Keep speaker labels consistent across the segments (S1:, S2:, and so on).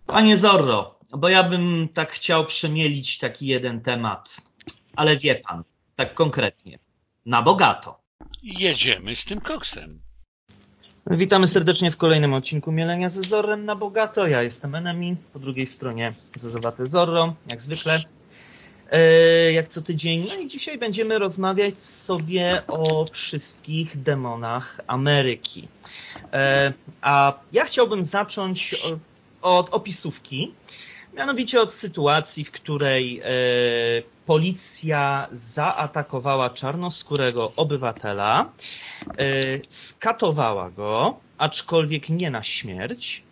S1: Panie Zorro, bo ja bym tak chciał przemielić taki jeden temat, ale wie pan, tak konkretnie, na bogato.
S2: Jedziemy z tym koksem.
S1: Witamy serdecznie w kolejnym odcinku Mielenia ze Zorrem na bogato. Ja jestem Enemi, po drugiej stronie Zezowate Zorro, jak zwykle, jak co tydzień. No i dzisiaj będziemy rozmawiać sobie o wszystkich demonach Ameryki. A ja chciałbym zacząć od opisówki. Mianowicie od sytuacji, w której policja zaatakowała czarnoskórego obywatela, skatowała go, aczkolwiek nie na śmierć.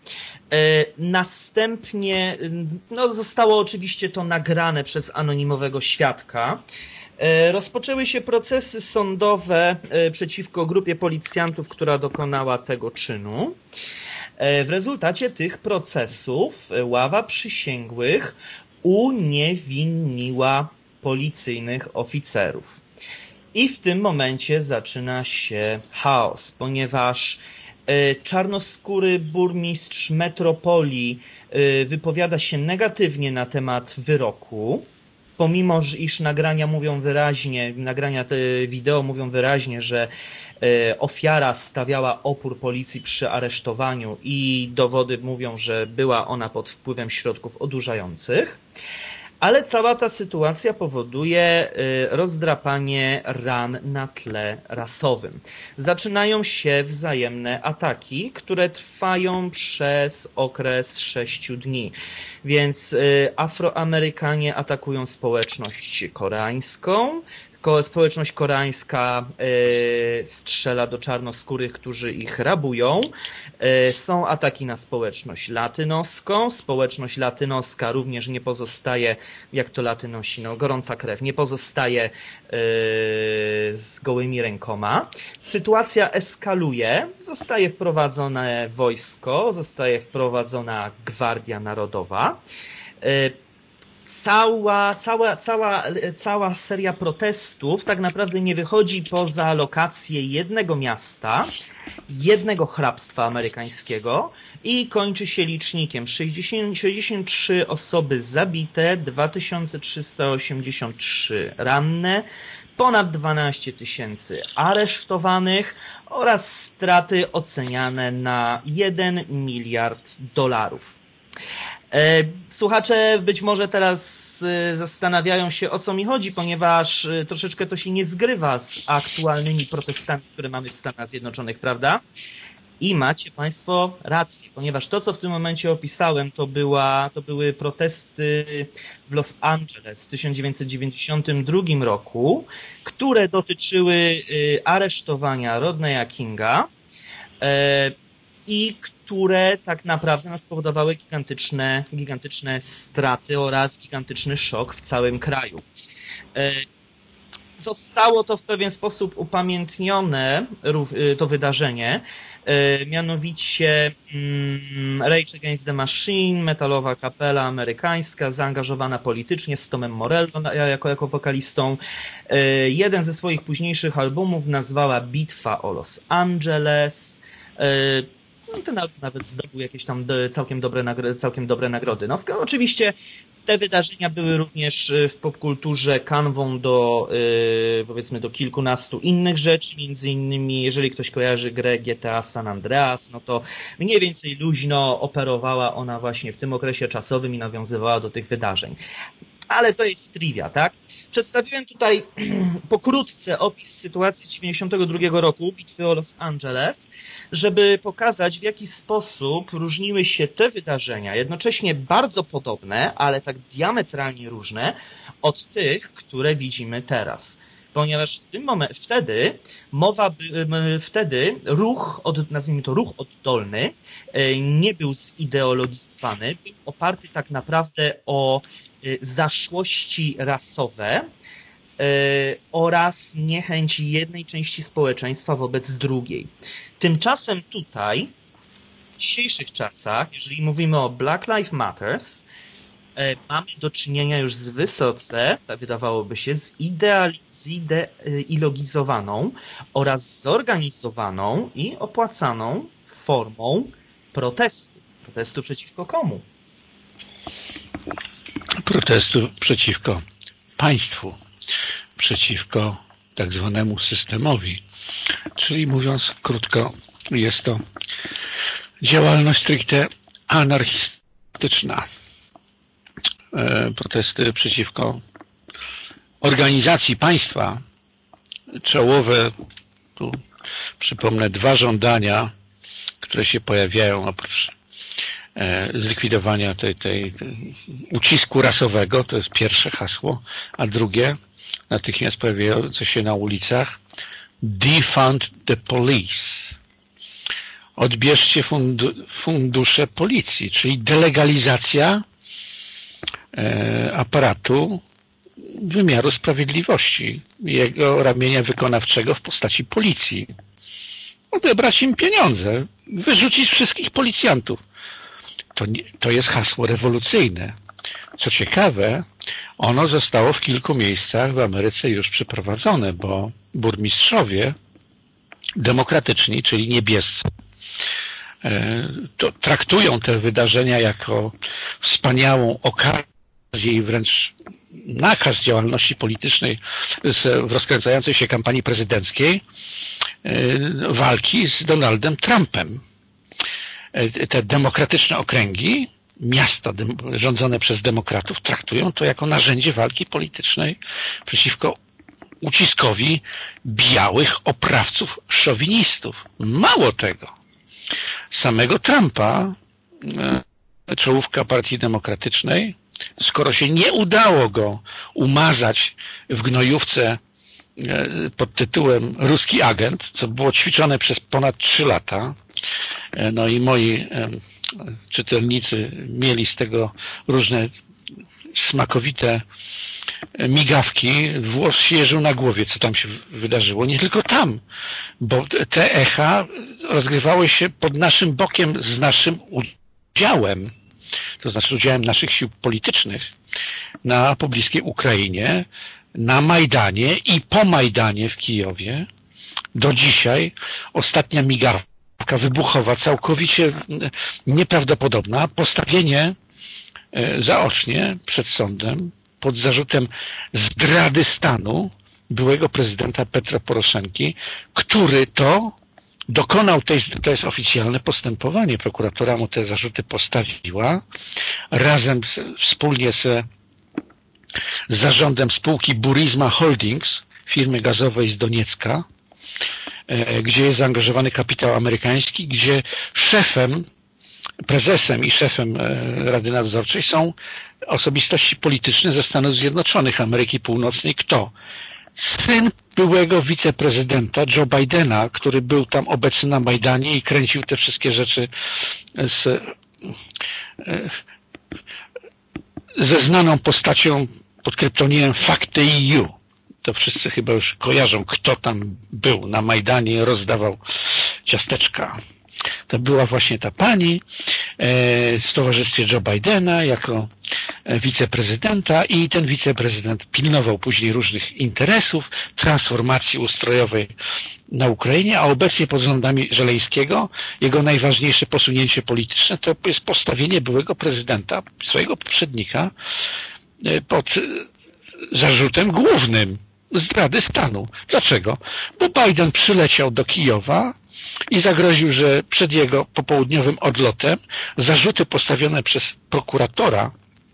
S1: Następnie zostało oczywiście to nagrane przez anonimowego świadka. Rozpoczęły się procesy sądowe przeciwko grupie policjantów, która dokonała tego czynu. W rezultacie tych procesów ława przysięgłych uniewinniła policyjnych oficerów. I w tym momencie zaczyna się chaos, ponieważ czarnoskóry burmistrz metropolii wypowiada się negatywnie na temat wyroku, pomimo iż nagrania te wideo mówią wyraźnie, że ofiara stawiała opór policji przy aresztowaniu i dowody mówią, że była ona pod wpływem środków odurzających. Ale cała ta sytuacja powoduje rozdrapanie ran na tle rasowym. Zaczynają się wzajemne ataki, które trwają przez okres 6 dni. Więc Afroamerykanie atakują społeczność koreańską. Społeczność koreańska strzela do czarnoskórych, którzy ich rabują. Są ataki na społeczność latynoską. Społeczność latynoska również nie pozostaje, jak to Latynosi, gorąca krew, nie pozostaje z gołymi rękoma. Sytuacja eskaluje, zostaje wprowadzone wojsko, zostaje wprowadzona Gwardia Narodowa. Cała seria protestów tak naprawdę nie wychodzi poza lokację jednego miasta, jednego hrabstwa amerykańskiego i kończy się licznikiem 63 osoby zabite, 2383 ranne, ponad 12 tysięcy aresztowanych oraz straty oceniane na 1 miliard dolarów. Słuchacze być może teraz zastanawiają się, o co mi chodzi, ponieważ troszeczkę to się nie zgrywa z aktualnymi protestami, które mamy w Stanach Zjednoczonych, prawda? I macie Państwo rację, ponieważ to, co w tym momencie opisałem, to były protesty w Los Angeles w 1992 roku, które dotyczyły aresztowania Rodneya Kinga i które tak naprawdę spowodowały gigantyczne straty oraz gigantyczny szok w całym kraju. Zostało to w pewien sposób upamiętnione, to wydarzenie, mianowicie Rage Against the Machine, metalowa kapela amerykańska, zaangażowana politycznie z Tomem Morello jako wokalistą. Jeden ze swoich późniejszych albumów nazwała Bitwa o Los Angeles. Ten album nawet zdobył jakieś tam całkiem dobre nagrody. Oczywiście te wydarzenia były również w popkulturze kanwą do, powiedzmy, do kilkunastu innych rzeczy, między innymi, jeżeli ktoś kojarzy grę GTA San Andreas, no to mniej więcej luźno operowała ona właśnie w tym okresie czasowym i nawiązywała do tych wydarzeń. Ale to jest trivia, tak? Przedstawiłem tutaj pokrótce opis sytuacji z 1992 roku, bitwy o Los Angeles, żeby pokazać, w jaki sposób różniły się te wydarzenia, jednocześnie bardzo podobne, ale tak diametralnie różne od tych, które widzimy teraz. Ponieważ wtedy ruch, nazwijmy to ruch oddolny, nie był zideologizowany, był oparty tak naprawdę o zaszłości rasowe oraz niechęć jednej części społeczeństwa wobec drugiej. Tymczasem tutaj, w dzisiejszych czasach, jeżeli mówimy o Black Lives Matters, mamy do czynienia już z wysoce, wydawałoby się, zideologizowaną oraz zorganizowaną i opłacaną formą protestu. Protestu przeciwko komu?
S3: protestu przeciwko państwu, przeciwko tak zwanemu systemowi. Czyli mówiąc krótko, jest to działalność stricte anarchistyczna. Protesty przeciwko organizacji państwa, czołowe, tu przypomnę, 2 żądania, które się pojawiają oprócz zlikwidowania tej ucisku rasowego, to jest pierwsze hasło, a drugie, natychmiast pojawiające się na ulicach, defund the police. Odbierzcie fundusze policji, czyli delegalizacja aparatu wymiaru sprawiedliwości, jego ramienia wykonawczego w postaci policji. Odebrać im pieniądze, wyrzucić wszystkich policjantów. To jest hasło rewolucyjne. Co ciekawe, ono zostało w kilku miejscach w Ameryce już przeprowadzone, bo burmistrzowie demokratyczni, czyli niebiescy, to traktują te wydarzenia jako wspaniałą okazję i wręcz nakaz działalności politycznej w rozkręcającej się kampanii prezydenckiej walki z Donaldem Trumpem. Te demokratyczne okręgi, miasta rządzone przez demokratów traktują to jako narzędzie walki politycznej przeciwko uciskowi białych oprawców szowinistów. Mało tego, samego Trumpa, czołówka Partii Demokratycznej, skoro się nie udało go umazać w gnojówce pod tytułem Ruski agent, co było ćwiczone przez ponad 3 lata, no i moi czytelnicy mieli z tego różne smakowite migawki, włos się jeżył na głowie, co tam się wydarzyło. Nie tylko tam, bo te echa rozgrywały się pod naszym bokiem z naszym udziałem, to znaczy udziałem naszych sił politycznych na pobliskiej Ukrainie, na Majdanie i po Majdanie w Kijowie. Do dzisiaj ostatnia migawka wybuchowa, całkowicie nieprawdopodobna, postawienie zaocznie przed sądem pod zarzutem zdrady stanu byłego prezydenta Petra Poroszenki, który to dokonał to jest oficjalne postępowanie, prokuratura mu te zarzuty postawiła, razem wspólnie z zarządem spółki Burisma Holdings, firmy gazowej z Doniecka, gdzie jest zaangażowany kapitał amerykański, gdzie prezesem i szefem Rady Nadzorczej są osobistości polityczne ze Stanów Zjednoczonych Ameryki Północnej. Kto? Syn byłego wiceprezydenta Joe Bidena, który był tam obecny na Majdanie i kręcił te wszystkie rzeczy ze znaną postacią pod kryptonimem Facteu. To wszyscy chyba już kojarzą, kto tam był na Majdanie i rozdawał ciasteczka. To była właśnie ta pani w towarzystwie Joe Bidena jako wiceprezydenta i ten wiceprezydent pilnował później różnych interesów, transformacji ustrojowej na Ukrainie, a obecnie pod rządami Żeleńskiego jego najważniejsze posunięcie polityczne to jest postawienie byłego prezydenta, swojego poprzednika, pod zarzutem głównym zdrady stanu. Dlaczego? Bo Biden przyleciał do Kijowa i zagroził, że przed jego popołudniowym odlotem zarzuty postawione przez prokuratora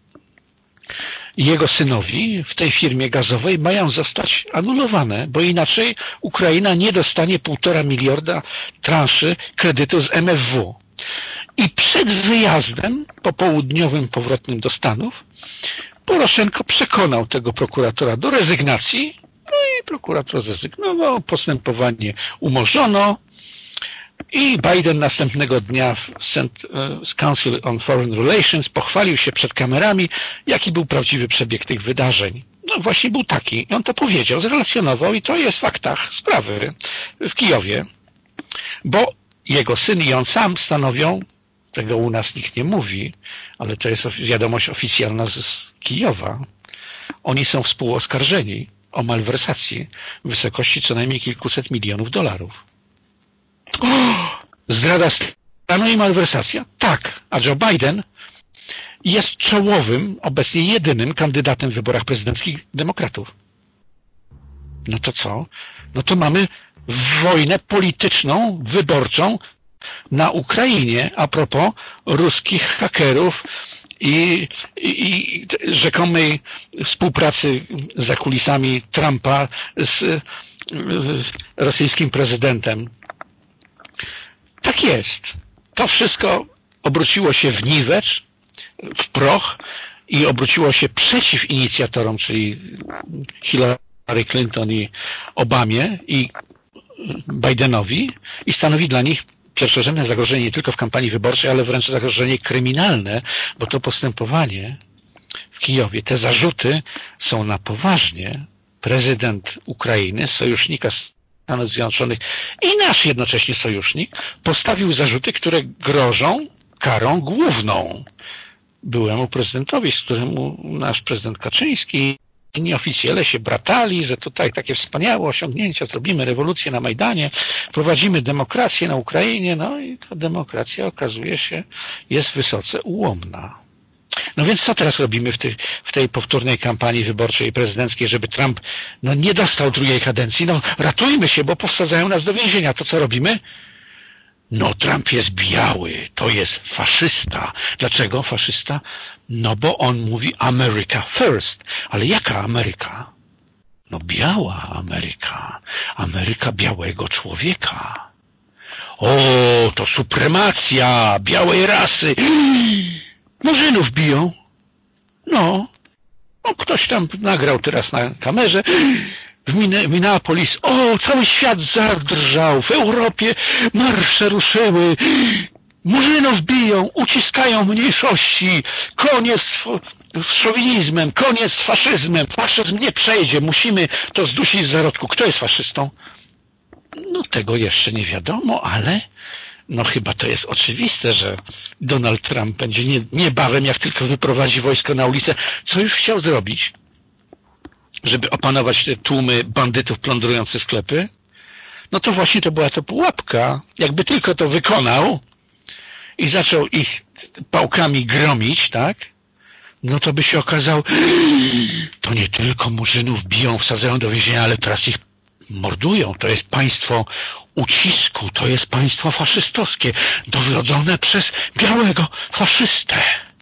S3: jego synowi w tej firmie gazowej mają zostać anulowane, bo inaczej Ukraina nie dostanie 1,5 miliarda transzy kredytu z MFW. I przed wyjazdem popołudniowym powrotnym do Stanów Poroszenko przekonał tego prokuratora do rezygnacji, no i prokurator zrezygnował, postępowanie umorzono i Biden następnego dnia w Council on Foreign Relations pochwalił się przed kamerami, jaki był prawdziwy przebieg tych wydarzeń. No właśnie był taki. I on to powiedział, zrelacjonował i to jest w faktach sprawy w Kijowie. Bo jego syn i on sam stanowią, tego u nas nikt nie mówi, ale to jest wiadomość oficjalna z Kijowa. Oni są współoskarżeni o malwersację w wysokości co najmniej kilkuset milionów dolarów. Zdrada stanu i malwersacja? Tak. A Joe Biden i jest czołowym, obecnie jedynym kandydatem w wyborach prezydenckich demokratów. No to co? No to mamy wojnę polityczną, wyborczą na Ukrainie a propos ruskich hakerów i rzekomej współpracy za kulisami Trumpa z rosyjskim prezydentem. Tak jest. To wszystko obróciło się w niwecz, w proch i obróciło się przeciw inicjatorom, czyli Hillary Clinton i Obamie i Bidenowi i stanowi dla nich pierwszorzędne zagrożenie nie tylko w kampanii wyborczej, ale wręcz zagrożenie kryminalne, bo to postępowanie w Kijowie, te zarzuty są na poważnie. Prezydent Ukrainy, sojusznika Stanów Zjednoczonych i nasz jednocześnie sojusznik, postawił zarzuty, które grożą karą główną byłemu prezydentowi, z którym nasz prezydent Kaczyński inni oficjele się bratali, że tutaj takie wspaniałe osiągnięcia, zrobimy rewolucję na Majdanie, prowadzimy demokrację na Ukrainie, no i ta demokracja okazuje się jest wysoce ułomna. No więc co teraz robimy w tej powtórnej kampanii wyborczej i prezydenckiej, żeby Trump nie dostał drugiej kadencji? No ratujmy się, bo powsadzają nas do więzienia. To co robimy? No Trump jest biały, to jest faszysta. Dlaczego faszysta? No bo on mówi America first. Ale jaka Ameryka? No biała Ameryka. Ameryka białego człowieka. O, to supremacja białej rasy. Murzynów biją. No, ktoś tam nagrał teraz na kamerze. W Minneapolis, cały świat zadrżał, w Europie marsze ruszyły, Murzynów biją, uciskają mniejszości, koniec z szowinizmem, koniec z faszyzmem, faszyzm nie przejdzie, musimy to zdusić z zarodku. Kto jest faszystą? No tego jeszcze nie wiadomo, ale no chyba to jest oczywiste, że Donald Trump będzie niebawem, jak tylko wyprowadzi wojsko na ulicę, co już chciał zrobić, żeby opanować te tłumy bandytów plądrujących sklepy, no to właśnie to była to pułapka. Jakby tylko to wykonał i zaczął ich pałkami gromić, tak? No to by się okazało, to nie tylko Murzynów biją, wsadzają do więzienia, ale teraz ich mordują. To jest państwo ucisku, to jest państwo faszystowskie, dowodzone przez białego faszystę.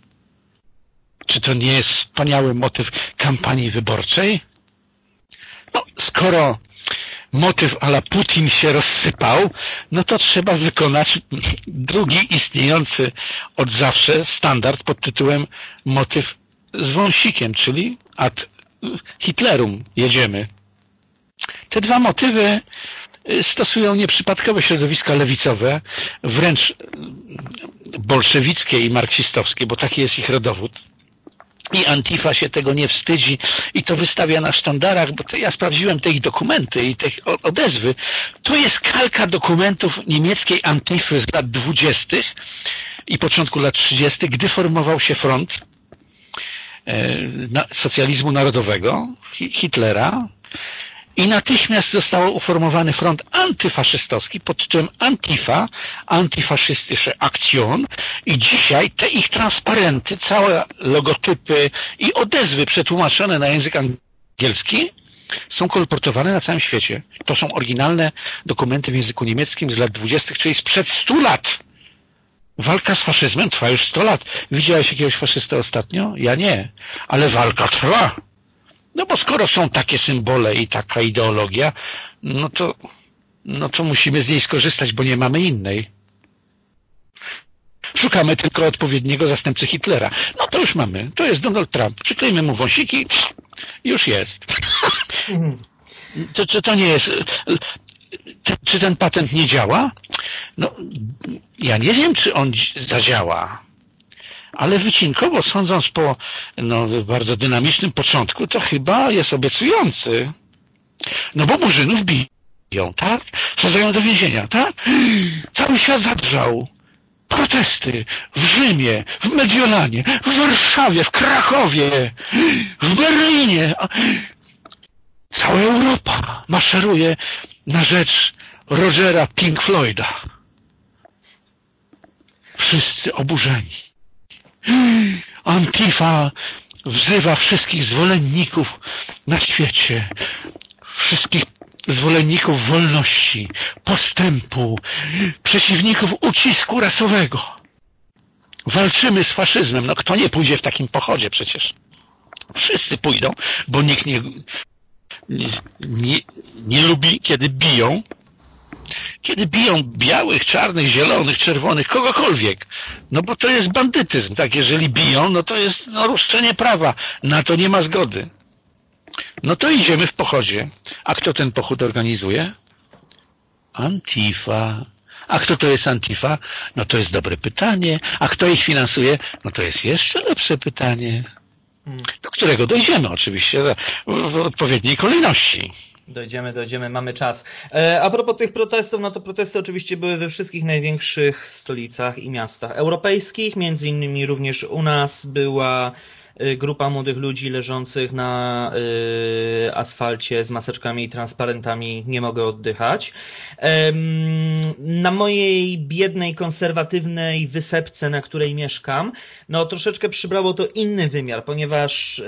S3: Czy to nie jest wspaniały motyw kampanii wyborczej? No, skoro motyw a la Putin się rozsypał, no to trzeba wykonać drugi istniejący od zawsze standard pod tytułem motyw z wąsikiem, czyli ad Hitlerum jedziemy. Te dwa motywy stosują nieprzypadkowe środowiska lewicowe, wręcz bolszewickie i marksistowskie, bo taki jest ich rodowód. I Antifa się tego nie wstydzi i to wystawia na sztandarach, bo ja sprawdziłem te ich dokumenty i te odezwy. To jest kalka dokumentów niemieckiej Antify z lat 20. i początku lat 30., gdy formował się front socjalizmu narodowego Hitlera i natychmiast został uformowany front antyfaszystowski pod tytułem Antifa, antyfaszystysche Aktion i dzisiaj te ich transparenty, całe logotypy i odezwy przetłumaczone na język angielski są kolportowane na całym świecie. To są oryginalne dokumenty w języku niemieckim z lat 20., czyli sprzed 100 lat. Walka z faszyzmem trwa już 100 lat. Widziałeś jakiegoś faszystę ostatnio? Ja nie. Ale walka trwa. No bo skoro są takie symbole i taka ideologia, no to musimy z niej skorzystać, bo nie mamy innej. Szukamy tylko odpowiedniego zastępcy Hitlera. No to już mamy. To jest Donald Trump. Przyklejmy mu wąsiki, już jest. Czy to nie jest... Czy ten patent nie działa? No, ja nie wiem, czy on zadziała. Ale wycinkowo, sądząc po bardzo dynamicznym początku, to chyba jest obiecujący. No bo Murzynów biją, tak? Wsadzają do więzienia, tak? Cały świat zadrżał. Protesty w Rzymie, w Mediolanie, w Warszawie, w Krakowie, w Berlinie. Cała Europa maszeruje na rzecz Rogera Pink Floyda. Wszyscy oburzeni. Antifa wzywa wszystkich zwolenników na świecie, wszystkich zwolenników wolności, postępu, przeciwników ucisku rasowego. Walczymy z faszyzmem. No kto nie pójdzie w takim pochodzie przecież? Wszyscy pójdą, bo nikt nie lubi, kiedy biją. Kiedy biją białych, czarnych, zielonych, czerwonych, kogokolwiek. No bo to jest bandytyzm. Tak, jeżeli biją, no to jest naruszenie prawa. Na to nie ma zgody. No to idziemy w pochodzie. A kto ten pochód organizuje? Antifa. A kto to jest Antifa? No to jest dobre pytanie. A kto ich finansuje? No to jest jeszcze lepsze pytanie. Do którego dojdziemy oczywiście w odpowiedniej kolejności.
S1: Dojdziemy, mamy czas. A propos tych protestów, no to protesty oczywiście były we wszystkich największych stolicach i miastach europejskich, między innymi również u nas była grupa młodych ludzi leżących na asfalcie z maseczkami i transparentami "Nie mogę oddychać". Na mojej biednej, konserwatywnej wysepce, na której mieszkam, no troszeczkę przybrało to inny wymiar, ponieważ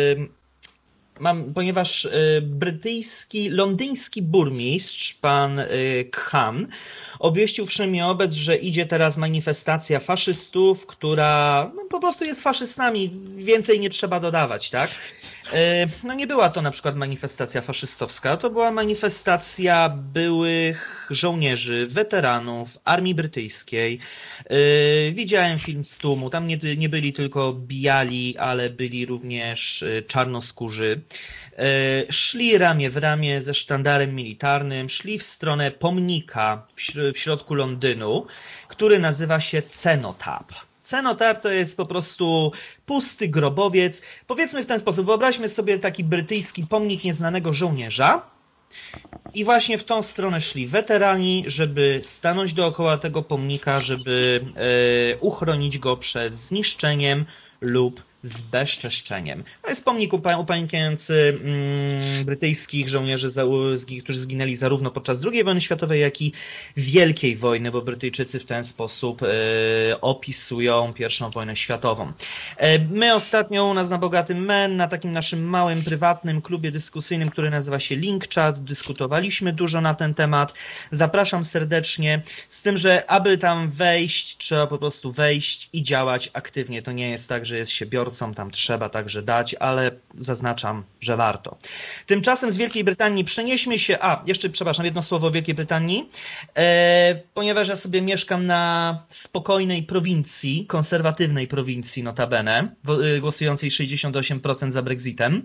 S1: londyński burmistrz, pan Khan, obwieścił wszechobecnie, że idzie teraz manifestacja faszystów, która no, po prostu jest faszystami, więcej nie trzeba dodawać, tak? No nie była to na przykład manifestacja faszystowska, to była manifestacja byłych żołnierzy, weteranów Armii Brytyjskiej. Widziałem film z tłumu, tam nie byli tylko biali, ale byli również czarnoskórzy. Szli ramię w ramię ze sztandarem militarnym, szli w stronę pomnika w środku Londynu, który nazywa się Cenotaph. Cenotaph to jest po prostu pusty grobowiec. Powiedzmy w ten sposób, wyobraźmy sobie taki brytyjski pomnik nieznanego żołnierza i właśnie w tą stronę szli weterani, żeby stanąć dookoła tego pomnika, żeby uchronić go przed zniszczeniem lub zbezczeszczeniem. To jest pomnik upamiętniający brytyjskich żołnierzy, którzy zginęli zarówno podczas II wojny światowej, jak i Wielkiej Wojny, bo Brytyjczycy w ten sposób opisują I wojnę światową. My ostatnio u nas na Bogatym Men, na takim naszym małym, prywatnym klubie dyskusyjnym, który nazywa się LinkChat, dyskutowaliśmy dużo na ten temat. Zapraszam serdecznie, z tym, że aby tam wejść, trzeba po prostu wejść i działać aktywnie. To nie jest tak, że jest się biorcą, tam trzeba także dać, ale zaznaczam, że warto. Tymczasem z Wielkiej Brytanii przenieśmy się, jeszcze przepraszam, jedno słowo o Wielkiej Brytanii, ponieważ ja sobie mieszkam na spokojnej prowincji, konserwatywnej prowincji notabene, głosującej 68% za Brexitem.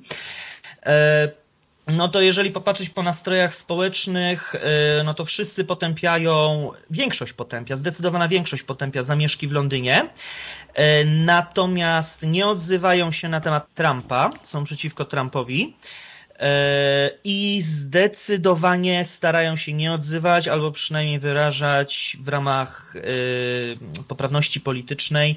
S1: No to jeżeli popatrzeć po nastrojach społecznych, no to wszyscy potępiają, zdecydowana większość potępia zamieszki w Londynie, natomiast nie odzywają się na temat Trumpa, są przeciwko Trumpowi i zdecydowanie starają się nie odzywać albo przynajmniej wyrażać w ramach poprawności politycznej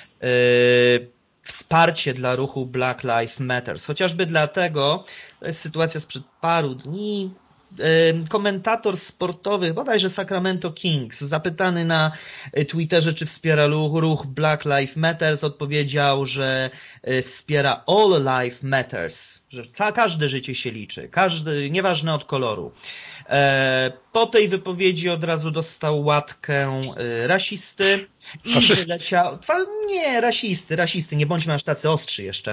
S1: wsparcie dla ruchu Black Lives Matter. Chociażby dlatego, to jest sytuacja sprzed paru dni, komentator sportowy, bodajże Sacramento Kings, zapytany na Twitterze, czy wspiera ruch Black Lives Matter, odpowiedział, że wspiera All Life Matters, że każde życie się liczy, nieważne od koloru. Po tej wypowiedzi od razu dostał łatkę rasisty i wyleciał... Nie, rasisty, nie bądźmy aż tacy ostrzy jeszcze.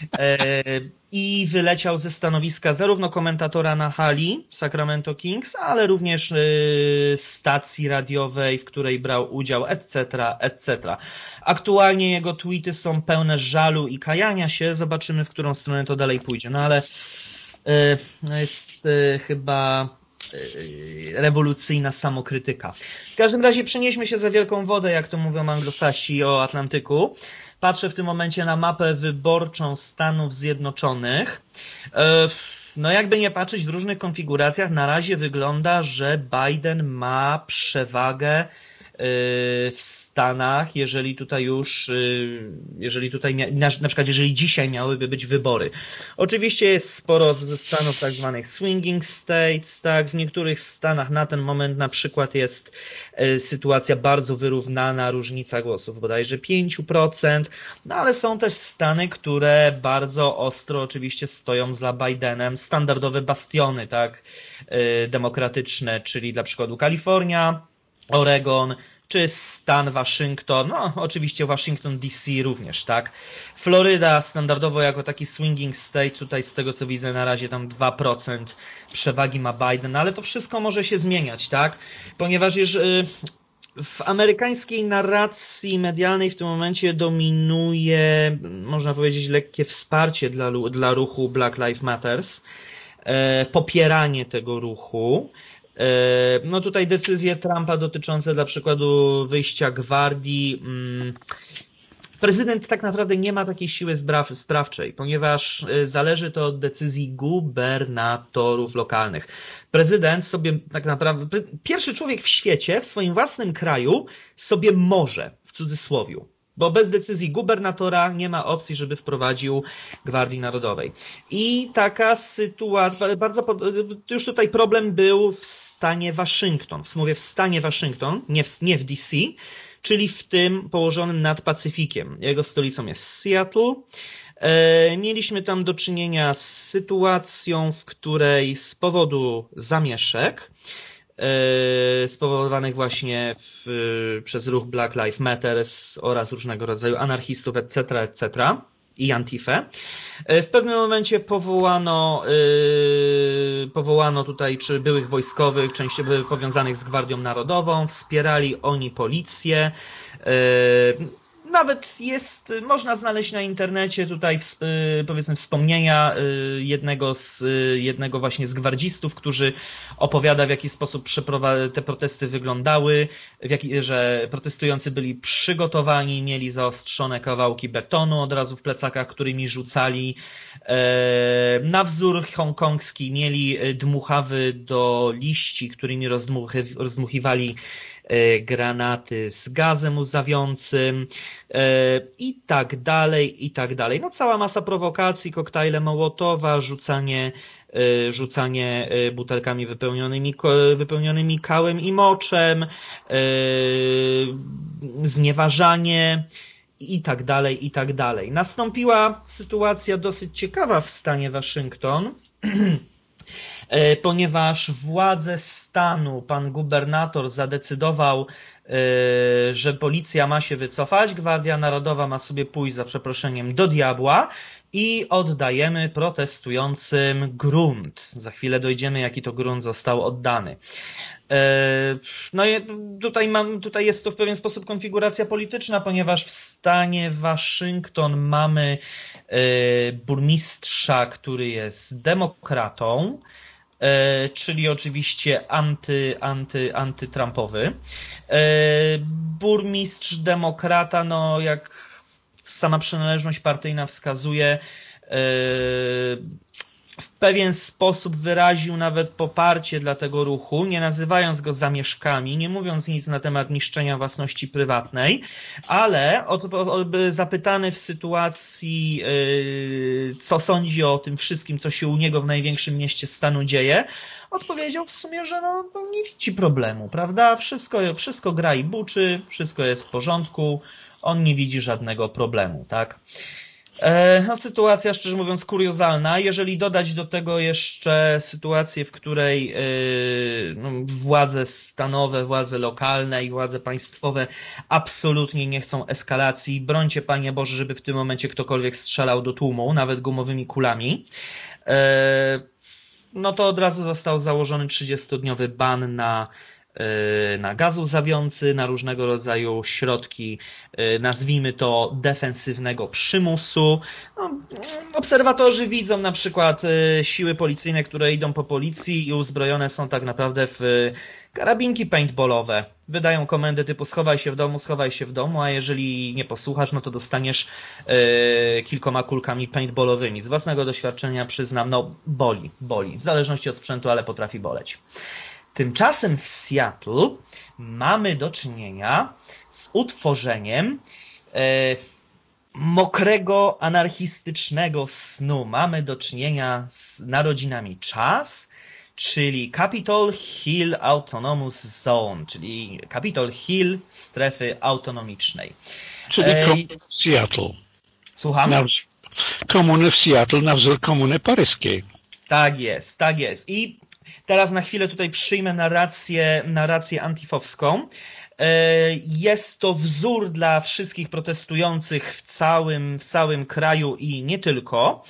S1: I wyleciał ze stanowiska zarówno komentatora na hali Sacramento Kings, ale również stacji radiowej, w której brał udział, etc., etc. Aktualnie jego tweety są pełne żalu i kajania się. Zobaczymy, w którą stronę to dalej pójdzie. No ale jest chyba rewolucyjna samokrytyka. W każdym razie przenieśmy się za wielką wodę, jak to mówią Anglosasi o Atlantyku. Patrzę w tym momencie na mapę wyborczą Stanów Zjednoczonych. No jakby nie patrzeć, w różnych konfiguracjach na razie wygląda, że Biden ma przewagę w Stanach, jeżeli tutaj już, jeżeli tutaj, na przykład jeżeli dzisiaj miałyby być wybory. Oczywiście jest sporo ze stanów tak zwanych swinging states, tak, w niektórych stanach na ten moment na przykład jest sytuacja bardzo wyrównana, różnica głosów bodajże 5%, no ale są też stany, które bardzo ostro oczywiście stoją za Bidenem, standardowe bastiony, tak, demokratyczne, czyli dla przykładu Kalifornia, Oregon, czy stan Waszyngton, no oczywiście Washington DC również, tak. Floryda standardowo jako taki swinging state, tutaj z tego co widzę na razie tam 2% przewagi ma Biden, ale to wszystko może się zmieniać, tak, ponieważ w amerykańskiej narracji medialnej w tym momencie dominuje, można powiedzieć, lekkie wsparcie dla ruchu Black Lives Matters, popieranie tego ruchu. No tutaj decyzje Trumpa dotyczące dla przykładu wyjścia gwardii. Prezydent tak naprawdę nie ma takiej siły sprawczej, ponieważ zależy to od decyzji gubernatorów lokalnych. Prezydent sobie tak naprawdę, pierwszy człowiek w świecie, w swoim własnym kraju sobie może, w cudzysłowiu, bo bez decyzji gubernatora nie ma opcji, żeby wprowadził Gwardii Narodowej. I taka sytuacja, już tutaj problem był w stanie Waszyngton, mówię w stanie Waszyngton, nie w DC, czyli w tym położonym nad Pacyfikiem. Jego stolicą jest Seattle. Mieliśmy tam do czynienia z sytuacją, w której z powodu zamieszek spowodowanych właśnie przez ruch Black Lives Matter oraz różnego rodzaju anarchistów, etc., i Antifę. W pewnym momencie powołano tutaj czy byłych wojskowych, częściowo powiązanych z Gwardią Narodową, wspierali oni policję. Nawet można znaleźć na internecie tutaj powiedzmy wspomnienia jednego właśnie z gwardzistów, który opowiada w jaki sposób te protesty wyglądały, że protestujący byli przygotowani, mieli zaostrzone kawałki betonu od razu w plecakach, którymi rzucali. Na wzór hongkongski mieli dmuchawy do liści, którymi rozdmuchiwali granaty z gazem łzawiącym i tak dalej, i tak dalej. No cała masa prowokacji, koktajle Mołotowa, rzucanie butelkami wypełnionymi kałem i moczem, znieważanie i tak dalej, i tak dalej. Nastąpiła sytuacja dosyć ciekawa w stanie Waszyngton, ponieważ władze stanu, pan gubernator zadecydował, że policja ma się wycofać, Gwardia Narodowa ma sobie pójść za przeproszeniem do diabła i oddajemy protestującym grunt. Za chwilę dojdziemy, jaki to grunt został oddany. No i tutaj jest to w pewien sposób konfiguracja polityczna, ponieważ w stanie Waszyngton mamy burmistrza, który jest demokratą, czyli oczywiście antytrumpowy. Burmistrz demokrata, no jak sama przynależność partyjna wskazuje, w pewien sposób wyraził nawet poparcie dla tego ruchu, nie nazywając go zamieszkami, nie mówiąc nic na temat niszczenia własności prywatnej, ale zapytany w sytuacji, co sądzi o tym wszystkim, co się u niego w największym mieście stanu dzieje, odpowiedział w sumie, że no nie widzi problemu, prawda? Wszystko gra i buczy, wszystko jest w porządku, on nie widzi żadnego problemu, tak? No, sytuacja, szczerze mówiąc, kuriozalna. Jeżeli dodać do tego jeszcze sytuację, w której no, władze stanowe, władze lokalne i władze państwowe absolutnie nie chcą eskalacji, brońcie Panie Boże, żeby w tym momencie ktokolwiek strzelał do tłumu, nawet gumowymi kulami, no to od razu został założony 30-dniowy ban na gaz łzawiący, na różnego rodzaju środki, nazwijmy to defensywnego przymusu. No, obserwatorzy widzą na przykład siły policyjne, które idą po policji i uzbrojone są tak naprawdę w karabinki paintballowe. Wydają komendy typu schowaj się w domu, a jeżeli nie posłuchasz, no to dostaniesz kilkoma kulkami paintballowymi. Z własnego doświadczenia przyznam, no boli. W zależności od sprzętu, ale potrafi boleć. Tymczasem w Seattle mamy do czynienia z utworzeniem mokrego, anarchistycznego snu. Mamy do czynienia z narodzinami Chaz, czyli Capitol Hill Autonomous Zone, czyli Capitol Hill strefy autonomicznej.
S3: Czyli komuny w Seattle.
S1: Słucham?
S3: Komuny w Seattle na wzór komuny paryskiej.
S1: Tak jest, tak jest. I teraz na chwilę tutaj przyjmę narrację antifowską. Jest to wzór dla wszystkich protestujących w całym kraju i nie tylko.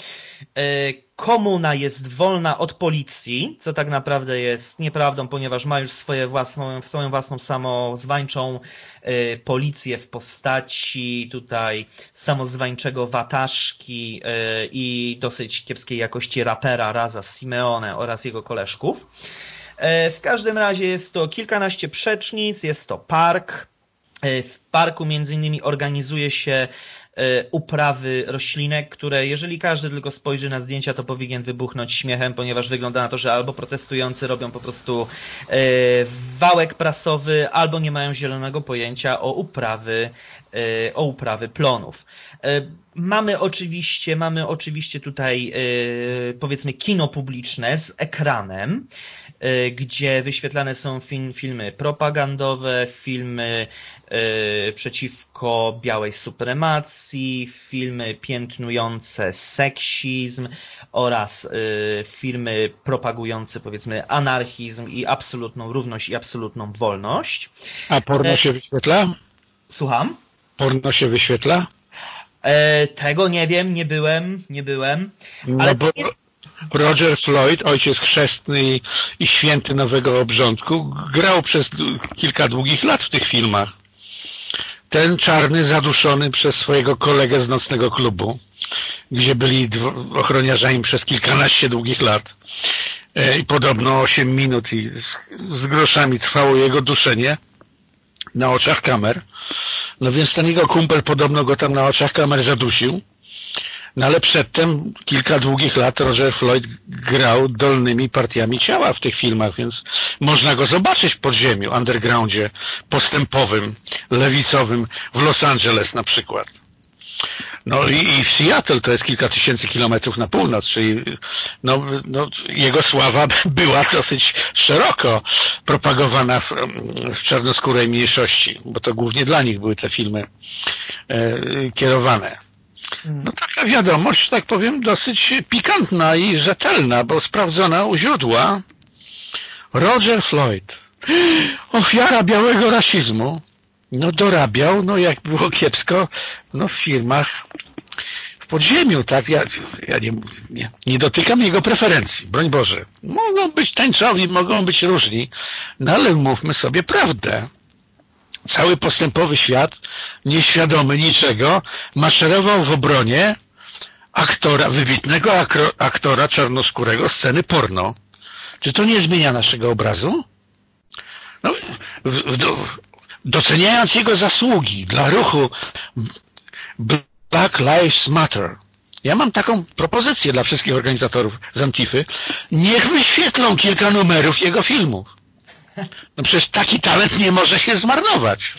S1: Komuna jest wolna od policji, co tak naprawdę jest nieprawdą, ponieważ ma już swoją własną samozwańczą policję w postaci tutaj samozwańczego wataszki i dosyć kiepskiej jakości rapera Raza Simeone oraz jego koleżków. W każdym razie jest to kilkanaście przecznic, jest to park. W parku między innymi organizuje się uprawy roślinek, które jeżeli każdy tylko spojrzy na zdjęcia, to powinien wybuchnąć śmiechem, ponieważ wygląda na to, że albo protestujący robią po prostu wałek prasowy, albo nie mają zielonego pojęcia o uprawy plonów. Mamy oczywiście tutaj powiedzmy kino publiczne z ekranem, gdzie wyświetlane są filmy propagandowe, filmy przeciwko białej supremacji, filmy piętnujące seksizm oraz filmy propagujące powiedzmy anarchizm i absolutną równość i absolutną wolność.
S3: A porno się wyświetla?
S1: Słucham?
S3: Porno się wyświetla?
S1: Tego nie wiem, nie byłem.
S3: No
S1: Ale
S3: bo Roger Floyd, ojciec chrzestny i święty nowego obrządku, grał przez kilka długich lat w tych filmach. Ten czarny zaduszony przez swojego kolegę z nocnego klubu, gdzie byli ochroniarzami przez kilkanaście długich lat. I podobno 8 minut i z groszami trwało jego duszenie na oczach kamer. No więc ten jego kumpel podobno go tam na oczach kamer zadusił. No ale przedtem kilka długich lat Roger Floyd grał dolnymi partiami ciała w tych filmach, więc można go zobaczyć w podziemiu, undergroundzie postępowym, lewicowym w Los Angeles na przykład. No i w Seattle to jest kilka tysięcy kilometrów na północ, czyli jego sława była dosyć szeroko propagowana w czarnoskórej mniejszości, bo to głównie dla nich były te filmy kierowane. No taka wiadomość, tak powiem, dosyć pikantna i rzetelna, bo sprawdzona u źródła. Roger Floyd, ofiara białego rasizmu, no dorabiał, no jak było kiepsko, no w firmach w podziemiu, tak? Ja nie dotykam jego preferencji, broń Boże. Mogą być tańcowi, mogą być różni, no ale mówmy sobie prawdę. Cały postępowy świat, nieświadomy niczego, maszerował w obronie wybitnego aktora czarnoskórego sceny porno. Czy to nie zmienia naszego obrazu? No, doceniając jego zasługi dla ruchu Black Lives Matter. Ja mam taką propozycję dla wszystkich organizatorów z Antify. Niech wyświetlą kilka numerów jego filmów. No przecież taki talent nie może się zmarnować.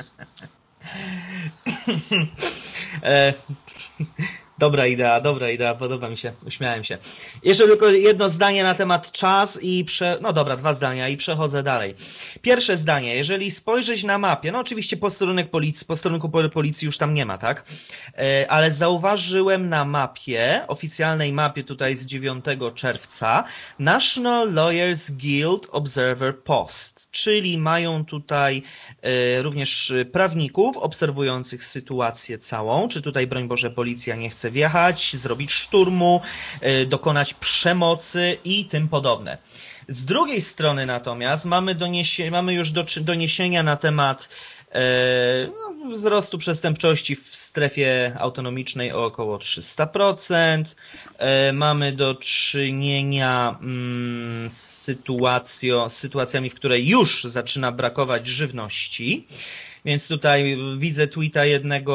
S1: Dobra idea, podoba mi się, uśmiałem się. Jeszcze tylko jedno zdanie na temat czas no dobra, 2 zdania i przechodzę dalej. Pierwsze zdanie, jeżeli spojrzeć na mapie, no oczywiście posterunku policji już tam nie ma, tak? Ale zauważyłem na mapie, oficjalnej mapie tutaj z 9 czerwca, National Lawyers Guild Observer Post, czyli mają tutaj również prawników obserwujących sytuację całą, czy tutaj, broń Boże, policja nie chce wjechać, zrobić szturmu, dokonać przemocy i tym podobne. Z drugiej strony natomiast mamy już doniesienia na temat wzrostu przestępczości w strefie autonomicznej o około 300%. Mamy do czynienia z sytuacjami, w której już zaczyna brakować żywności. Więc tutaj widzę tweeta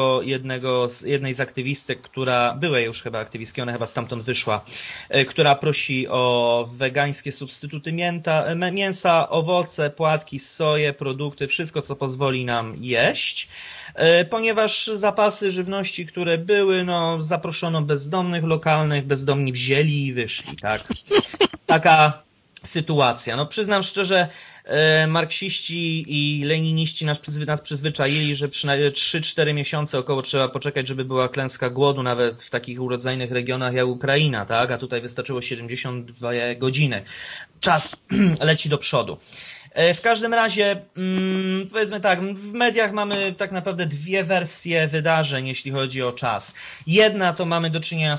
S1: jednej z aktywistek, która była już chyba aktywistki, ona chyba stamtąd wyszła, która prosi o wegańskie substytuty mięsa, owoce, płatki, soję, produkty, wszystko co pozwoli nam jeść. Ponieważ zapasy żywności, które były, no zaproszono bezdomnych lokalnych, bezdomni wzięli i wyszli, tak? Taka sytuacja. No przyznam szczerze, marksiści i leniniści nas przyzwyczaili, że przynajmniej 3-4 miesiące około trzeba poczekać, żeby była klęska głodu, nawet w takich urodzajnych regionach jak Ukraina, tak? A tutaj wystarczyło 72 godziny. Czas leci do przodu. W każdym razie, powiedzmy tak, w mediach mamy tak naprawdę dwie wersje wydarzeń, jeśli chodzi o czas. Jedna to mamy do czynienia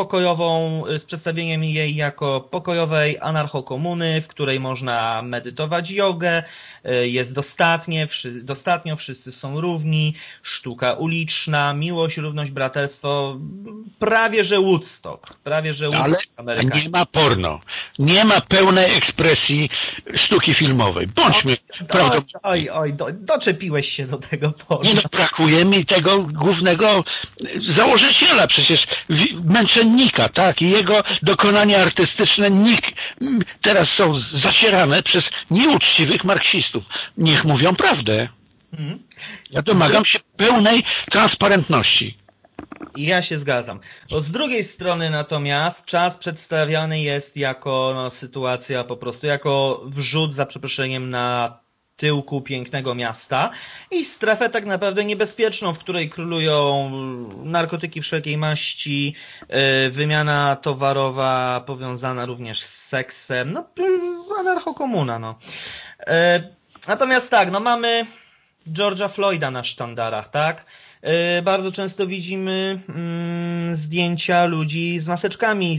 S1: z przedstawieniem jej jako pokojowej anarchokomuny, w której można medytować jogę, jest dostatnio, wszyscy są równi, sztuka uliczna, miłość, równość, braterstwo, prawie że Woodstock
S3: Ale
S1: amerykański.
S3: nie ma porno, nie ma pełnej ekspresji sztuki filmowej. Bądźmy prawdopodobni.
S1: Doczepiłeś się do tego
S3: Nie
S1: porno.
S3: no, brakuje mi tego głównego założyciela, przecież męczennika, tak? I jego dokonania artystyczne teraz są zacierane przez nieuczciwych marksistów. Niech mówią prawdę. Ja domagam się pełnej transparentności.
S1: Ja się zgadzam. Bo z drugiej strony natomiast czas przedstawiany jest jako sytuacja po prostu, jako wrzód za przeproszeniem na tyłku pięknego miasta i strefę tak naprawdę niebezpieczną, w której królują narkotyki wszelkiej maści, wymiana towarowa powiązana również z seksem, no anarchokomuna, no. Natomiast tak, no mamy George'a Floyda na sztandarach, tak? Bardzo często widzimy zdjęcia ludzi z maseczkami,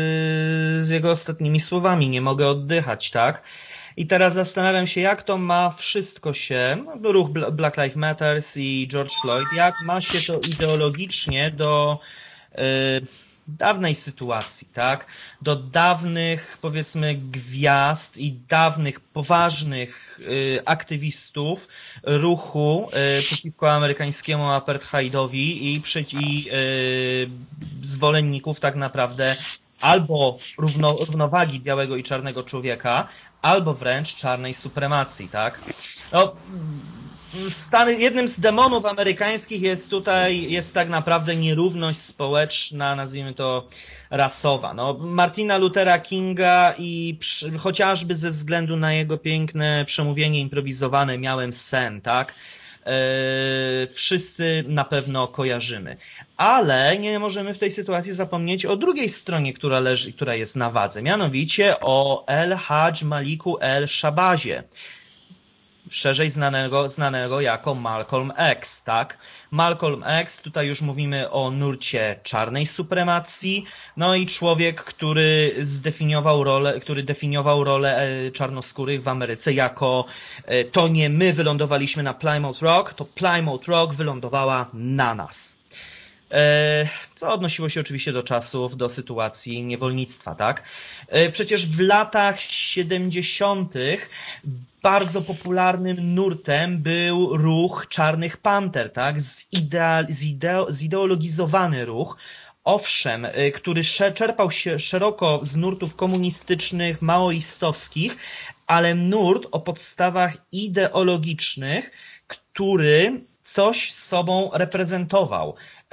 S1: z jego ostatnimi słowami, nie mogę oddychać, tak? I teraz zastanawiam się, jak to ma wszystko się, ruch Black Lives Matter i George Floyd, jak ma się to ideologicznie do dawnej sytuacji, tak? Do dawnych, powiedzmy, gwiazd i dawnych, poważnych aktywistów ruchu przeciwko amerykańskiemu apartheidowi i zwolenników tak naprawdę albo równowagi białego i czarnego człowieka, albo wręcz czarnej supremacji, tak? No, jednym z demonów amerykańskich jest tak naprawdę nierówność społeczna, nazwijmy to rasowa. No, Martina Luthera Kinga i chociażby ze względu na jego piękne przemówienie improwizowane Miałem sen, tak? Wszyscy na pewno kojarzymy. Ale nie możemy w tej sytuacji zapomnieć o drugiej stronie, która jest na wadze, mianowicie o El-Hajj Maliku El-Shabazie, szerzej znanego jako Malcolm X, tak? Malcolm X, tutaj już mówimy o nurcie czarnej supremacji, no i człowiek, który definiował rolę czarnoskórych w Ameryce jako to nie my wylądowaliśmy na Plymouth Rock, to Plymouth Rock wylądowała na nas. Co odnosiło się oczywiście do sytuacji niewolnictwa, tak? Przecież w latach 70. bardzo nurtem był ruch Czarnych Panter, tak? Zideologizowany ruch. Owszem, który czerpał się szeroko z nurtów komunistycznych, maoistowskich, ale nurt o podstawach ideologicznych, który coś sobą reprezentował.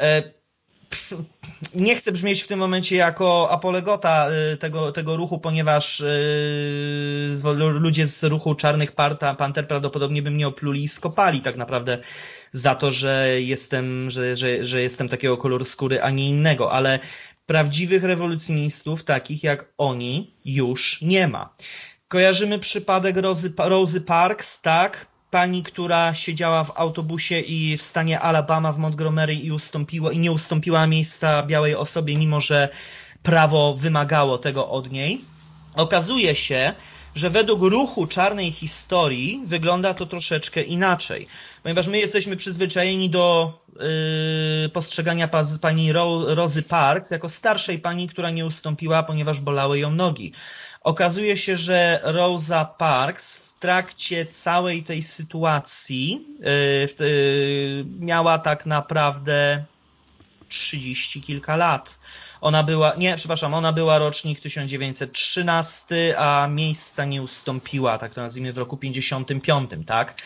S1: Nie chcę brzmieć w tym momencie jako apolegota tego ruchu, ponieważ ludzie z ruchu Czarnych Panter prawdopodobnie by mnie opluli i skopali tak naprawdę za to, że jestem takiego koloru skóry, a nie innego, ale prawdziwych rewolucjonistów takich jak oni już nie ma. Kojarzymy przypadek Rozy Parks, tak? Pani, która siedziała w autobusie i w stanie Alabama w Montgomery i nie ustąpiła miejsca białej osobie, mimo że prawo wymagało tego od niej. Okazuje się, że według ruchu czarnej historii wygląda to troszeczkę inaczej. Ponieważ my jesteśmy przyzwyczajeni do postrzegania pani Rozy Parks jako starszej pani, która nie ustąpiła, ponieważ bolały ją nogi. Okazuje się, że Rosa Parks trakcie całej tej sytuacji miała tak naprawdę 30 kilka lat. Ona była rocznik 1913, a miejsca nie ustąpiła, tak to nazwijmy, w roku 55, tak?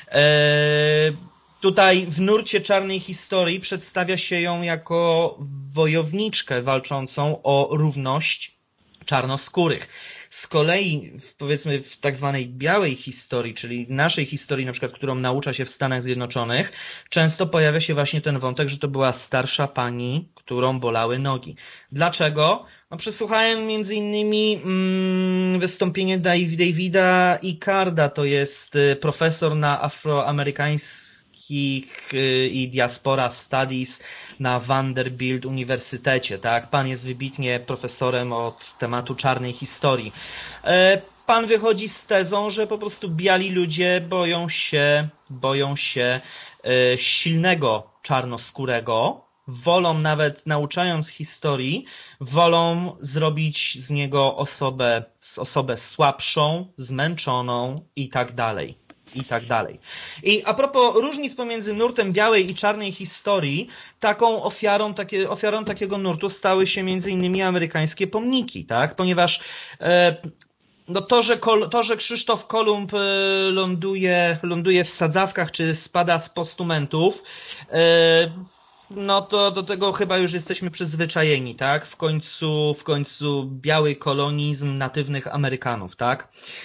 S1: Tutaj w nurcie czarnej historii przedstawia się ją jako wojowniczkę walczącą o równość czarnoskórych. Z kolei, powiedzmy, w tak zwanej białej historii, czyli naszej historii, na przykład, którą naucza się w Stanach Zjednoczonych, często pojawia się właśnie ten wątek, że to była starsza pani, którą bolały nogi. Dlaczego? No, przesłuchałem między innymi wystąpienie Davida Icarda, to jest profesor na afroamerykańskich i Diaspora Studies na Vanderbilt Uniwersytecie, tak? Pan jest wybitnie profesorem od tematu czarnej historii. Pan wychodzi z tezą, że po prostu biali ludzie boją się silnego czarnoskórego, wolą, nawet nauczając historii, wolą zrobić z niego osobę słabszą, zmęczoną i tak dalej. I tak dalej. I a propos różnic pomiędzy nurtem białej i czarnej historii, taką ofiarą takiego nurtu stały się między innymi amerykańskie pomniki, tak? Ponieważ no to, że Krzysztof Kolumb ląduje w sadzawkach, czy spada z postumentów, no to do tego chyba już jesteśmy przyzwyczajeni, tak? W końcu biały kolonizm natywnych Amerykanów, tak?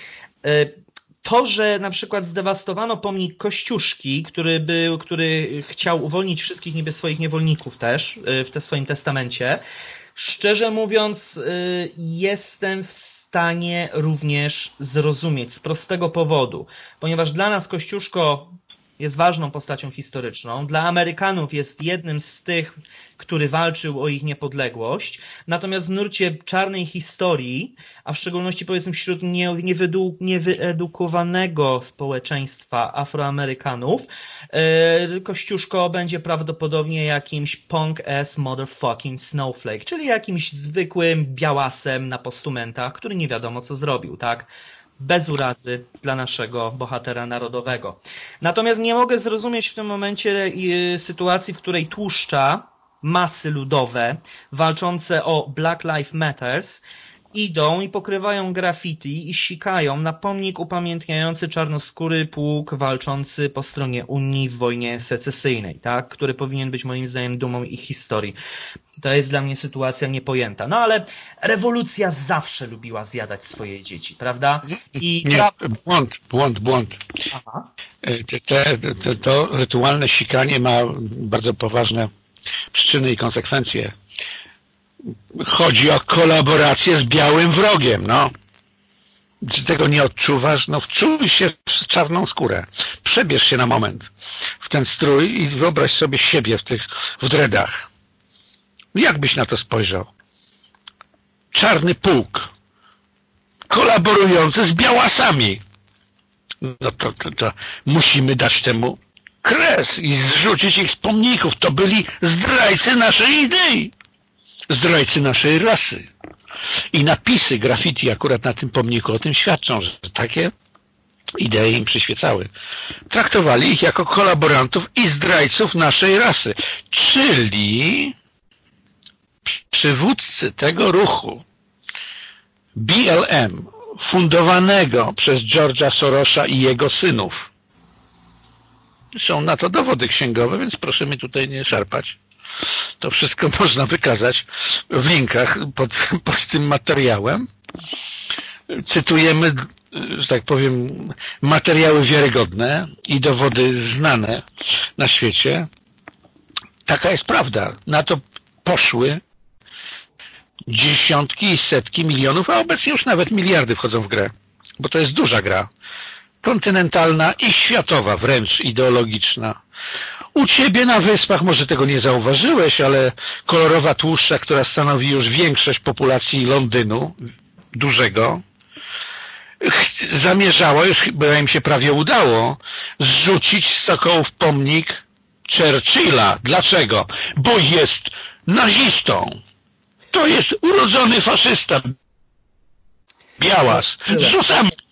S1: To, że na przykład zdewastowano pomnik Kościuszki, który chciał uwolnić wszystkich niby swoich niewolników też w swoim testamencie, szczerze mówiąc, jestem w stanie również zrozumieć z prostego powodu, ponieważ dla nas Kościuszko jest ważną postacią historyczną, dla Amerykanów jest jednym z tych, który walczył o ich niepodległość, natomiast w nurcie czarnej historii, a w szczególności powiedzmy wśród niewyedukowanego społeczeństwa Afroamerykanów, Kościuszko będzie prawdopodobnie jakimś punk-ass motherfucking snowflake, czyli jakimś zwykłym białasem na postumentach, który nie wiadomo co zrobił, tak? Bez urazy dla naszego bohatera narodowego. Natomiast nie mogę zrozumieć w tym momencie sytuacji, w której tłuszcza masy ludowe walczące o Black Lives Matters idą i pokrywają graffiti i sikają na pomnik upamiętniający czarnoskóry pułk walczący po stronie Unii w wojnie secesyjnej, tak? Który powinien być moim zdaniem dumą ich historii. To jest dla mnie sytuacja niepojęta. No ale rewolucja zawsze lubiła zjadać swoje dzieci, prawda?
S3: Nie, błąd.
S1: Aha.
S3: To rytualne sikanie ma bardzo poważne przyczyny i konsekwencje. Chodzi o kolaborację z białym wrogiem, no. Czy tego nie odczuwasz? No wczuj się w czarną skórę. Przebierz się na moment w ten strój i wyobraź sobie siebie w dreadach. Jak byś na to spojrzał? Czarny pułk kolaborujący z białasami. No to musimy dać temu kres i zrzucić ich z pomników. To byli zdrajcy naszej idei. Zdrajcy naszej rasy. I napisy graffiti akurat na tym pomniku o tym świadczą, że takie idee im przyświecały. Traktowali ich jako kolaborantów i zdrajców naszej rasy. Czyli przywódcy tego ruchu BLM, fundowanego przez George'a Sorosa i jego synów. Są na to dowody księgowe, więc proszę mi tutaj nie szarpać. To wszystko można wykazać w linkach pod tym materiałem. Cytujemy, że tak powiem, materiały wiarygodne i dowody znane na świecie. Taka jest prawda. Na to poszły dziesiątki i setki milionów, a obecnie już nawet miliardy wchodzą w grę. Bo to jest duża gra. Kontynentalna i światowa, wręcz ideologiczna. U ciebie na Wyspach może tego nie zauważyłeś, ale kolorowa tłuszcza, która stanowi już większość populacji Londynu, dużego, zamierzała, już chyba im się prawie udało, zrzucić z sokołów pomnik Churchilla. Dlaczego? Bo jest nazistą. To jest urodzony faszysta. Białas. Zrzucamy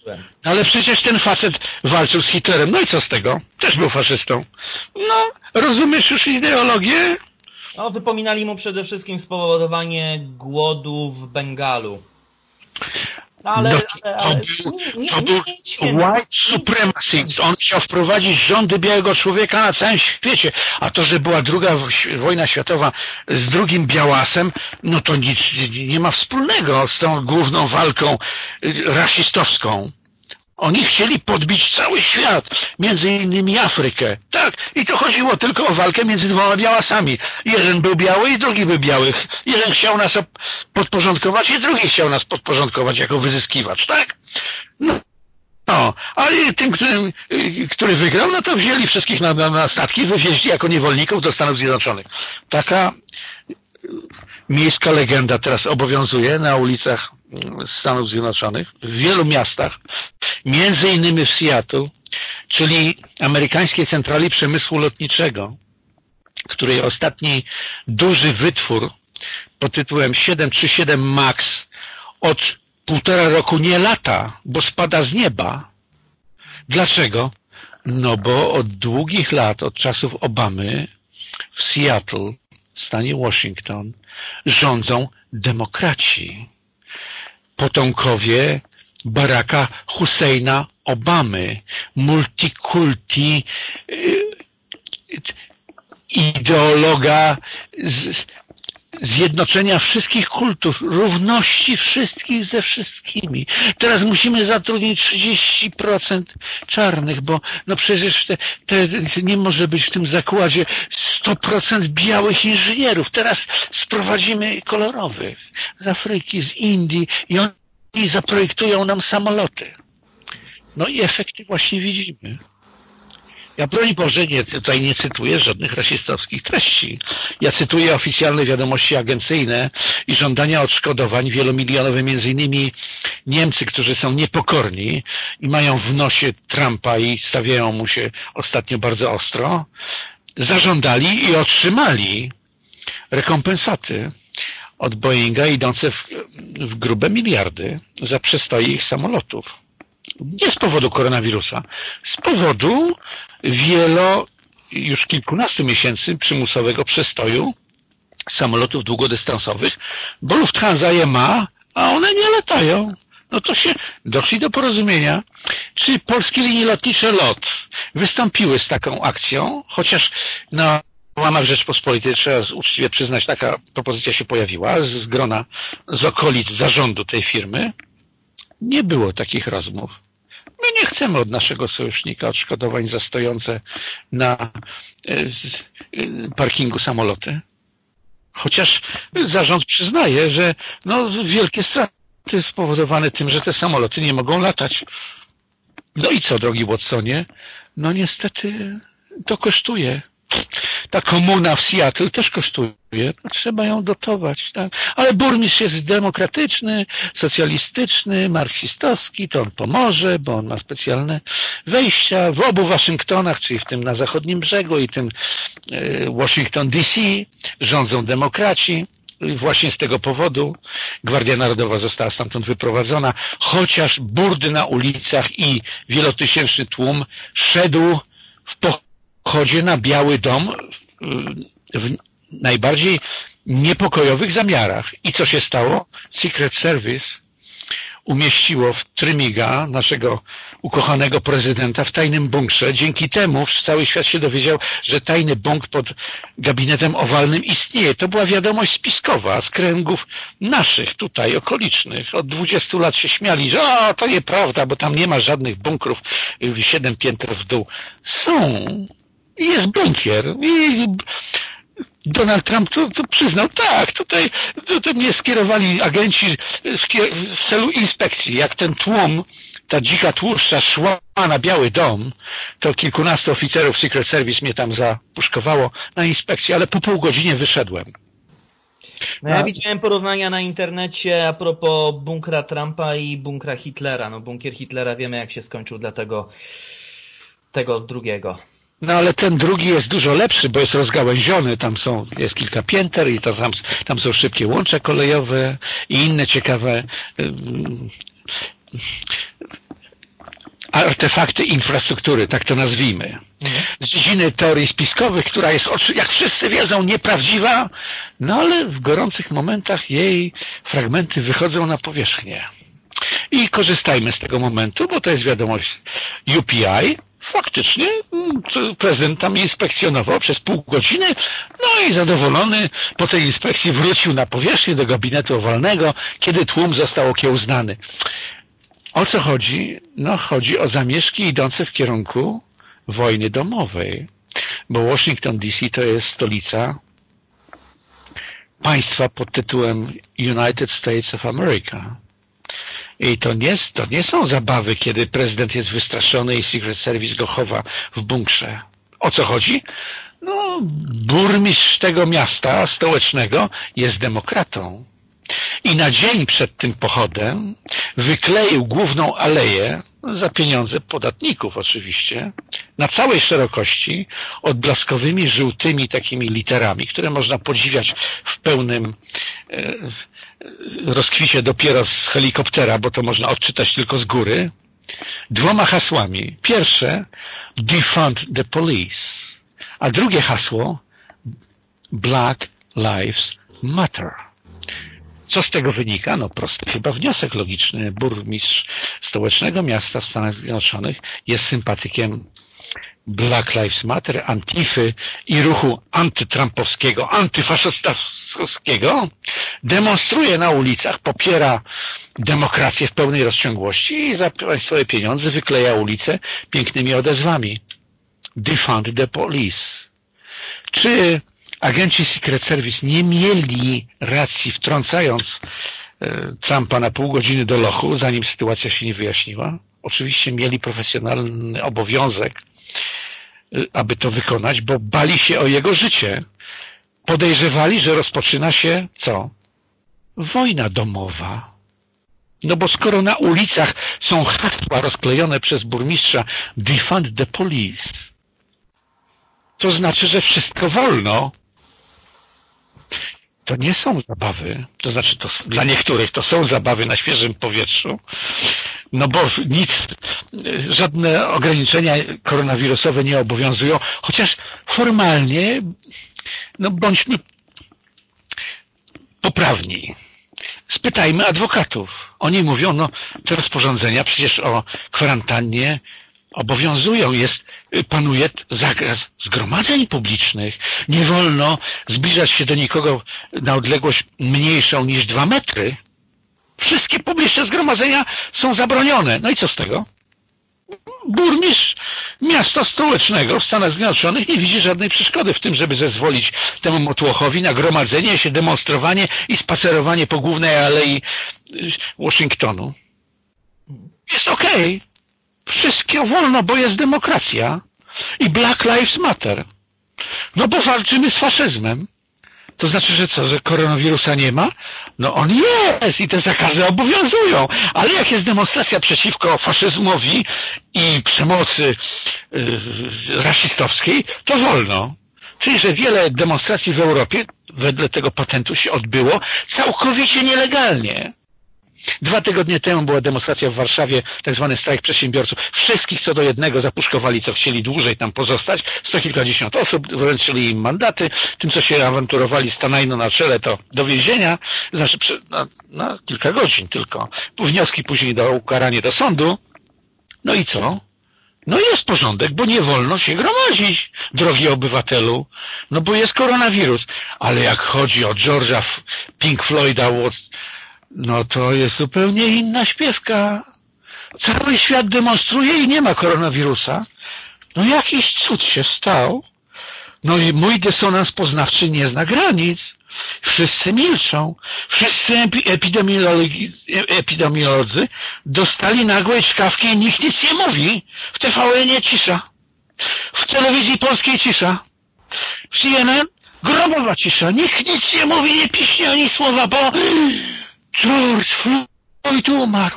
S3: Ale przecież ten facet walczył z Hitlerem. No i co z tego? Też był faszystą. No, rozumiesz już ideologię?
S1: No, wypominali mu przede wszystkim spowodowanie głodu w Bengalu.
S3: No,
S1: Nie
S3: to był
S1: jest święty.
S3: white supremacist. On chciał wprowadzić rządy białego człowieka na całym świecie. A to, że była druga wojna światowa z drugim białasem, no to nic nie ma wspólnego z tą główną walką rasistowską. Oni chcieli podbić cały świat, między innymi Afrykę. Tak, i to chodziło tylko o walkę między dwoma białasami. Jeden był biały i drugi był biały. Jeden chciał nas podporządkować i drugi chciał nas podporządkować jako wyzyskiwacz, tak? No, a tym, który wygrał, no to wzięli wszystkich na statki, wywieźli jako niewolników do Stanów Zjednoczonych. Taka miejska legenda teraz obowiązuje na ulicach Stanów Zjednoczonych, w wielu miastach, między innymi w Seattle, czyli amerykańskiej centrali przemysłu lotniczego, której ostatni duży wytwór pod tytułem 737 MAX od 1,5 roku nie lata, bo spada z nieba. Dlaczego? No bo od długich lat, od czasów Obamy w Seattle, w stanie Washington, rządzą demokraci. Potomkowie Baracka Husseina Obamy, multikulti, ideologa zjednoczenia wszystkich kultur, równości wszystkich ze wszystkimi. Teraz musimy zatrudnić 30% czarnych, bo no przecież nie może być w tym zakładzie 100% białych inżynierów. Teraz sprowadzimy kolorowych z Afryki, z Indii i oni zaprojektują nam samoloty. No i efekty właśnie widzimy. Ja broń Boże tutaj nie cytuję żadnych rasistowskich treści. Ja cytuję oficjalne wiadomości agencyjne i żądania odszkodowań wielomilionowe, między innymi Niemcy, którzy są niepokorni i mają w nosie Trumpa i stawiają mu się ostatnio bardzo ostro, zażądali i otrzymali rekompensaty od Boeinga idące w grube miliardy za przestoje ich samolotów. Nie z powodu koronawirusa, z powodu już kilkunastu miesięcy przymusowego przestoju samolotów długodystansowych, bo Lufthansa je ma, a one nie latają. No to się doszli do porozumienia. Czy polskie linie lotnicze LOT wystąpiły z taką akcją, chociaż na łamach Rzeczpospolitej, trzeba uczciwie przyznać, taka propozycja się pojawiła z grona, z okolic zarządu tej firmy. Nie było takich rozmów. My nie chcemy od naszego sojusznika odszkodowań za stojące na parkingu samoloty. Chociaż zarząd przyznaje, że no, wielkie straty spowodowane tym, że te samoloty nie mogą latać. No i co, drogi Watsonie? No niestety to kosztuje. Ta komuna w Seattle też kosztuje. No, trzeba ją dotować. Tak? Ale burmistrz jest demokratyczny, socjalistyczny, marksistowski, to on pomoże, bo on ma specjalne wejścia. W obu Waszyngtonach, czyli w tym na zachodnim brzegu i tym Washington DC rządzą demokraci. Właśnie z tego powodu Gwardia Narodowa została stamtąd wyprowadzona, chociaż burdy na ulicach i wielotysięczny tłum szedł w pochodzie na Biały Dom w najbardziej niepokojowych zamiarach. I co się stało? Secret Service umieściło w Trymiga, naszego ukochanego prezydenta, w tajnym bunkrze. Dzięki temu cały świat się dowiedział, że tajny bunkr pod gabinetem owalnym istnieje. To była wiadomość spiskowa z kręgów naszych tutaj, okolicznych. Od 20 lat się śmiali, że to nieprawda, bo tam nie ma żadnych bunkrów 7 pięter w dół. Są. Jest bunkier. I Donald Trump to przyznał, tak, tutaj mnie skierowali agenci w celu inspekcji. Jak ten tłum, ta dzika tłuszcza szła na Biały Dom, to kilkunastu oficerów Secret Service mnie tam zapuszkowało na inspekcję, ale po pół godzinie wyszedłem.
S1: No ja widziałem porównania na internecie a propos bunkra Trumpa i bunkra Hitlera. No bunkier Hitlera wiemy jak się skończył dla tego drugiego.
S3: No ale ten drugi jest dużo lepszy, bo jest rozgałęziony, jest kilka pięter i tam są szybkie łącza kolejowe i inne ciekawe artefakty infrastruktury, tak to nazwijmy, z dziedziny teorii spiskowych, która jest, jak wszyscy wiedzą, nieprawdziwa, no ale w gorących momentach jej fragmenty wychodzą na powierzchnię. I korzystajmy z tego momentu, bo to jest wiadomość UPI. Faktycznie prezydent tam inspekcjonował przez pół godziny, no i zadowolony po tej inspekcji wrócił na powierzchnię do gabinetu owalnego, kiedy tłum został okiełznany. O co chodzi? No chodzi o zamieszki idące w kierunku wojny domowej, bo Washington DC to jest stolica państwa pod tytułem United States of America. I to nie są zabawy, kiedy prezydent jest wystraszony i Secret Service go chowa w bunkrze. O co chodzi? No, burmistrz tego miasta stołecznego jest demokratą. I na dzień przed tym pochodem wykleił główną aleję, za pieniądze podatników oczywiście, na całej szerokości odblaskowymi, żółtymi takimi literami, które można podziwiać w pełnym rozkwicie dopiero z helikoptera, bo to można odczytać tylko z góry, 2 hasłami. Pierwsze, defund the police, a drugie hasło, Black Lives Matter. Co z tego wynika? No prosty chyba wniosek logiczny. Burmistrz stołecznego miasta w Stanach Zjednoczonych jest sympatykiem Black Lives Matter, Antify i ruchu antytrampowskiego, antyfaszystowskiego, demonstruje na ulicach, popiera demokrację w pełnej rozciągłości i za swoje pieniądze wykleja ulice pięknymi odezwami. Defund the police. Czy agenci Secret Service nie mieli racji, wtrącając Trumpa na pół godziny do lochu, zanim sytuacja się nie wyjaśniła? Oczywiście mieli profesjonalny obowiązek, aby to wykonać, bo bali się o jego życie. Podejrzewali, że rozpoczyna się co? Wojna domowa. No bo skoro na ulicach są hasła rozklejone przez burmistrza Defund the police, to znaczy, że wszystko wolno. To nie są zabawy, to znaczy dla niektórych to są zabawy na świeżym powietrzu, no bo żadne ograniczenia koronawirusowe nie obowiązują, chociaż formalnie, no bądźmy poprawni. Spytajmy adwokatów. Oni mówią, no te rozporządzenia przecież o kwarantannie obowiązują, panuje zakaz zgromadzeń publicznych. Nie wolno zbliżać się do nikogo na odległość mniejszą niż 2 metry. Wszystkie publiczne zgromadzenia są zabronione. No i co z tego? Burmistrz miasta stołecznego w Stanach Zjednoczonych nie widzi żadnej przeszkody w tym, żeby zezwolić temu motłochowi na gromadzenie się, demonstrowanie i spacerowanie po głównej alei Waszyngtonu. Jest okej. Wszystko wolno, bo jest demokracja i Black Lives Matter. No bo walczymy z faszyzmem. To znaczy, że co, że koronawirusa nie ma? No on jest i te zakazy obowiązują, ale jak jest demonstracja przeciwko faszyzmowi i przemocy rasistowskiej, to wolno. Czyli, że wiele demonstracji w Europie wedle tego patentu się odbyło całkowicie nielegalnie. 2 tygodnie temu była demonstracja w Warszawie, tak zwany strajk przedsiębiorców. Wszystkich co do jednego zapuszkowali, co chcieli dłużej tam pozostać. 100 kilkadziesiąt osób, wręczyli im mandaty. Tym, co się awanturowali stanajno na czele, to do więzienia. Znaczy na kilka godzin tylko. Wnioski później do ukarania do sądu. No i co? No jest porządek, bo nie wolno się gromadzić, drogi obywatelu. No bo jest koronawirus. Ale jak chodzi o George'a Pink Floyda, no to jest zupełnie inna śpiewka. Cały świat demonstruje i nie ma koronawirusa. No jakiś cud się stał. No i mój dysonans poznawczy nie zna granic. Wszyscy milczą. Wszyscy epidemiolodzy dostali nagłej czkawki i nikt nic nie mówi. W TVN-ie cisza. W telewizji polskiej cisza. W CNN grobowa cisza. Nikt nic nie mówi, nie piśnie ani słowa, bo George Floyd umarł.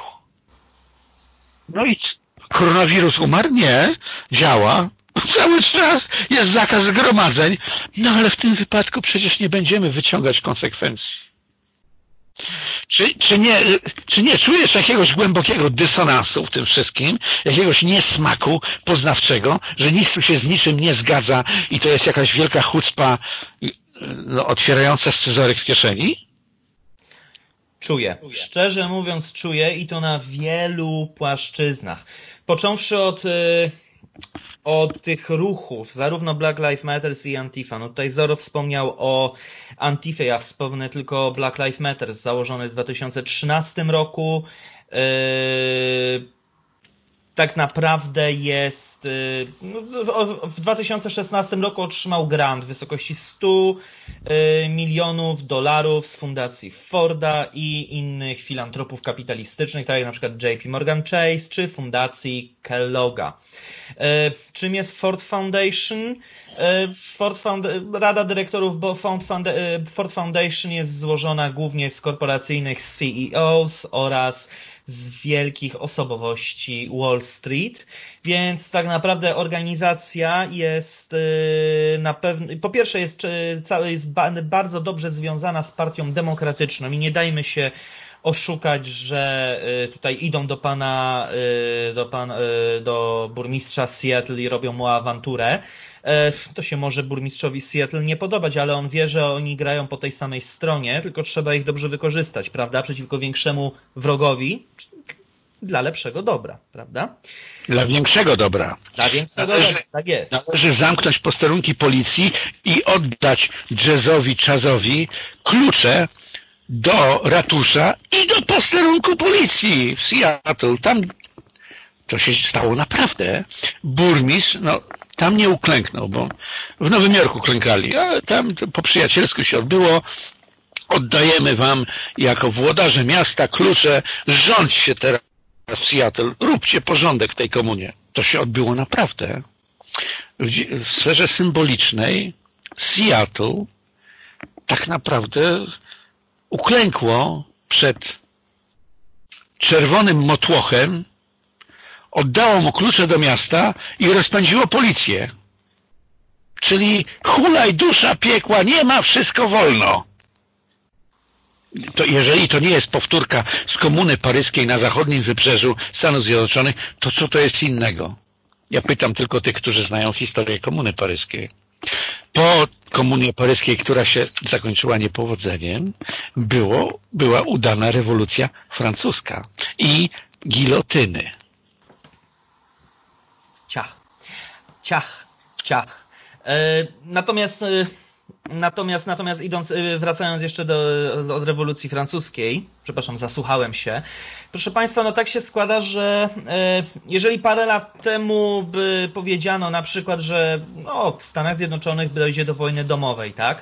S3: No i koronawirus umarł? Nie. Działa. Cały czas jest zakaz zgromadzeń. No ale w tym wypadku przecież nie będziemy wyciągać konsekwencji. Czy nie czujesz jakiegoś głębokiego dysonansu w tym wszystkim, jakiegoś niesmaku poznawczego, że nic tu się z niczym nie zgadza i to jest jakaś wielka chucpa otwierająca scyzoryk w kieszeni?
S1: Czuję. Szczerze mówiąc czuję i to na wielu płaszczyznach. Począwszy od tych ruchów, zarówno Black Lives Matter i Antifa. No tutaj Zoro wspomniał o Antifie, ja wspomnę tylko o Black Lives Matter, założony w 2013 roku. Tak naprawdę jest, w 2016 roku otrzymał grant w wysokości 100 milionów dolarów z fundacji Forda i innych filantropów kapitalistycznych, tak jak na przykład JP Morgan Chase czy fundacji Kellogga. Czym jest Ford Foundation? Rada dyrektorów Ford Foundation jest złożona głównie z korporacyjnych CEOs oraz z wielkich osobowości Wall Street, więc tak naprawdę organizacja jest na pewno, po pierwsze jest bardzo dobrze związana z partią demokratyczną i nie dajmy się oszukać, że tutaj idą do burmistrza Seattle i robią mu awanturę. To się może burmistrzowi Seattle nie podobać, ale on wie, że oni grają po tej samej stronie, tylko trzeba ich dobrze wykorzystać, prawda? Przeciwko większemu wrogowi, dla lepszego dobra, prawda?
S3: Dla większego dobra.
S1: Dla większego dobra, tak jest.
S3: Należy zamknąć posterunki policji i oddać Chazowi klucze do ratusza i do posterunku policji w Seattle. Tam to się stało naprawdę. Burmistrz, tam nie uklęknął, bo w Nowym Jorku klękali, ale tam po przyjacielsku się odbyło. Oddajemy wam jako włodarze miasta klucze, rządźcie teraz w Seattle, róbcie porządek w tej komunie. To się odbyło naprawdę. W sferze symbolicznej Seattle tak naprawdę uklękło przed czerwonym motłochem, oddało mu klucze do miasta i rozpędziło policję. Czyli hulaj dusza piekła, nie ma, wszystko wolno. To jeżeli to nie jest powtórka z Komuny Paryskiej na zachodnim wybrzeżu Stanów Zjednoczonych, to co to jest innego? Ja pytam tylko tych, którzy znają historię Komuny Paryskiej. Po Komunie Paryskiej, która się zakończyła niepowodzeniem, była udana rewolucja francuska i gilotyny.
S1: Ciach. Natomiast wracając jeszcze od rewolucji francuskiej, przepraszam, zasłuchałem się. Proszę Państwa, no tak się składa, że jeżeli parę lat temu by powiedziano na przykład, że w Stanach Zjednoczonych dojdzie do wojny domowej, tak?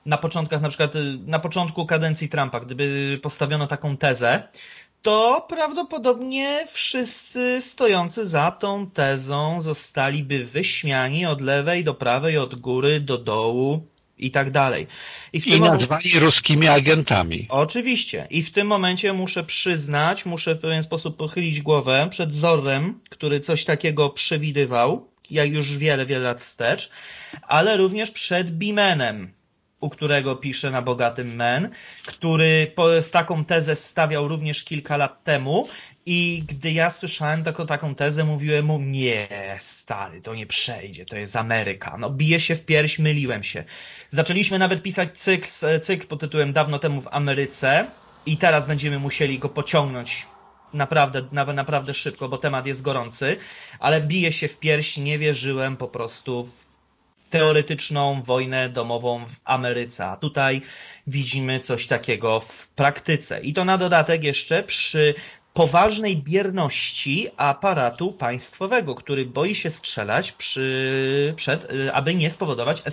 S1: Na początku kadencji Trumpa, gdyby postawiono taką tezę, to prawdopodobnie wszyscy stojący za tą tezą zostaliby wyśmiani od lewej do prawej, od góry do dołu i tak dalej.
S3: I nazwani ruskimi agentami.
S1: Oczywiście. I w tym momencie muszę w pewien sposób pochylić głowę przed Zorrem, który coś takiego przewidywał, jak już wiele lat wstecz, ale również przed Bimenem, u którego piszę na Bogatym Men, który taką tezę stawiał również kilka lat temu i gdy ja słyszałem taką tezę, mówiłem mu, nie stary, to nie przejdzie, to jest Ameryka. No biję się w pierś, myliłem się. Zaczęliśmy nawet pisać cykl pod tytułem Dawno temu w Ameryce i teraz będziemy musieli go pociągnąć naprawdę szybko, bo temat jest gorący, ale biję się w pierś, nie wierzyłem po prostu w teoretyczną wojnę domową w Ameryce. A tutaj widzimy coś takiego w praktyce. I to na dodatek jeszcze przy poważnej bierności aparatu państwowego, który boi się strzelać aby nie spowodować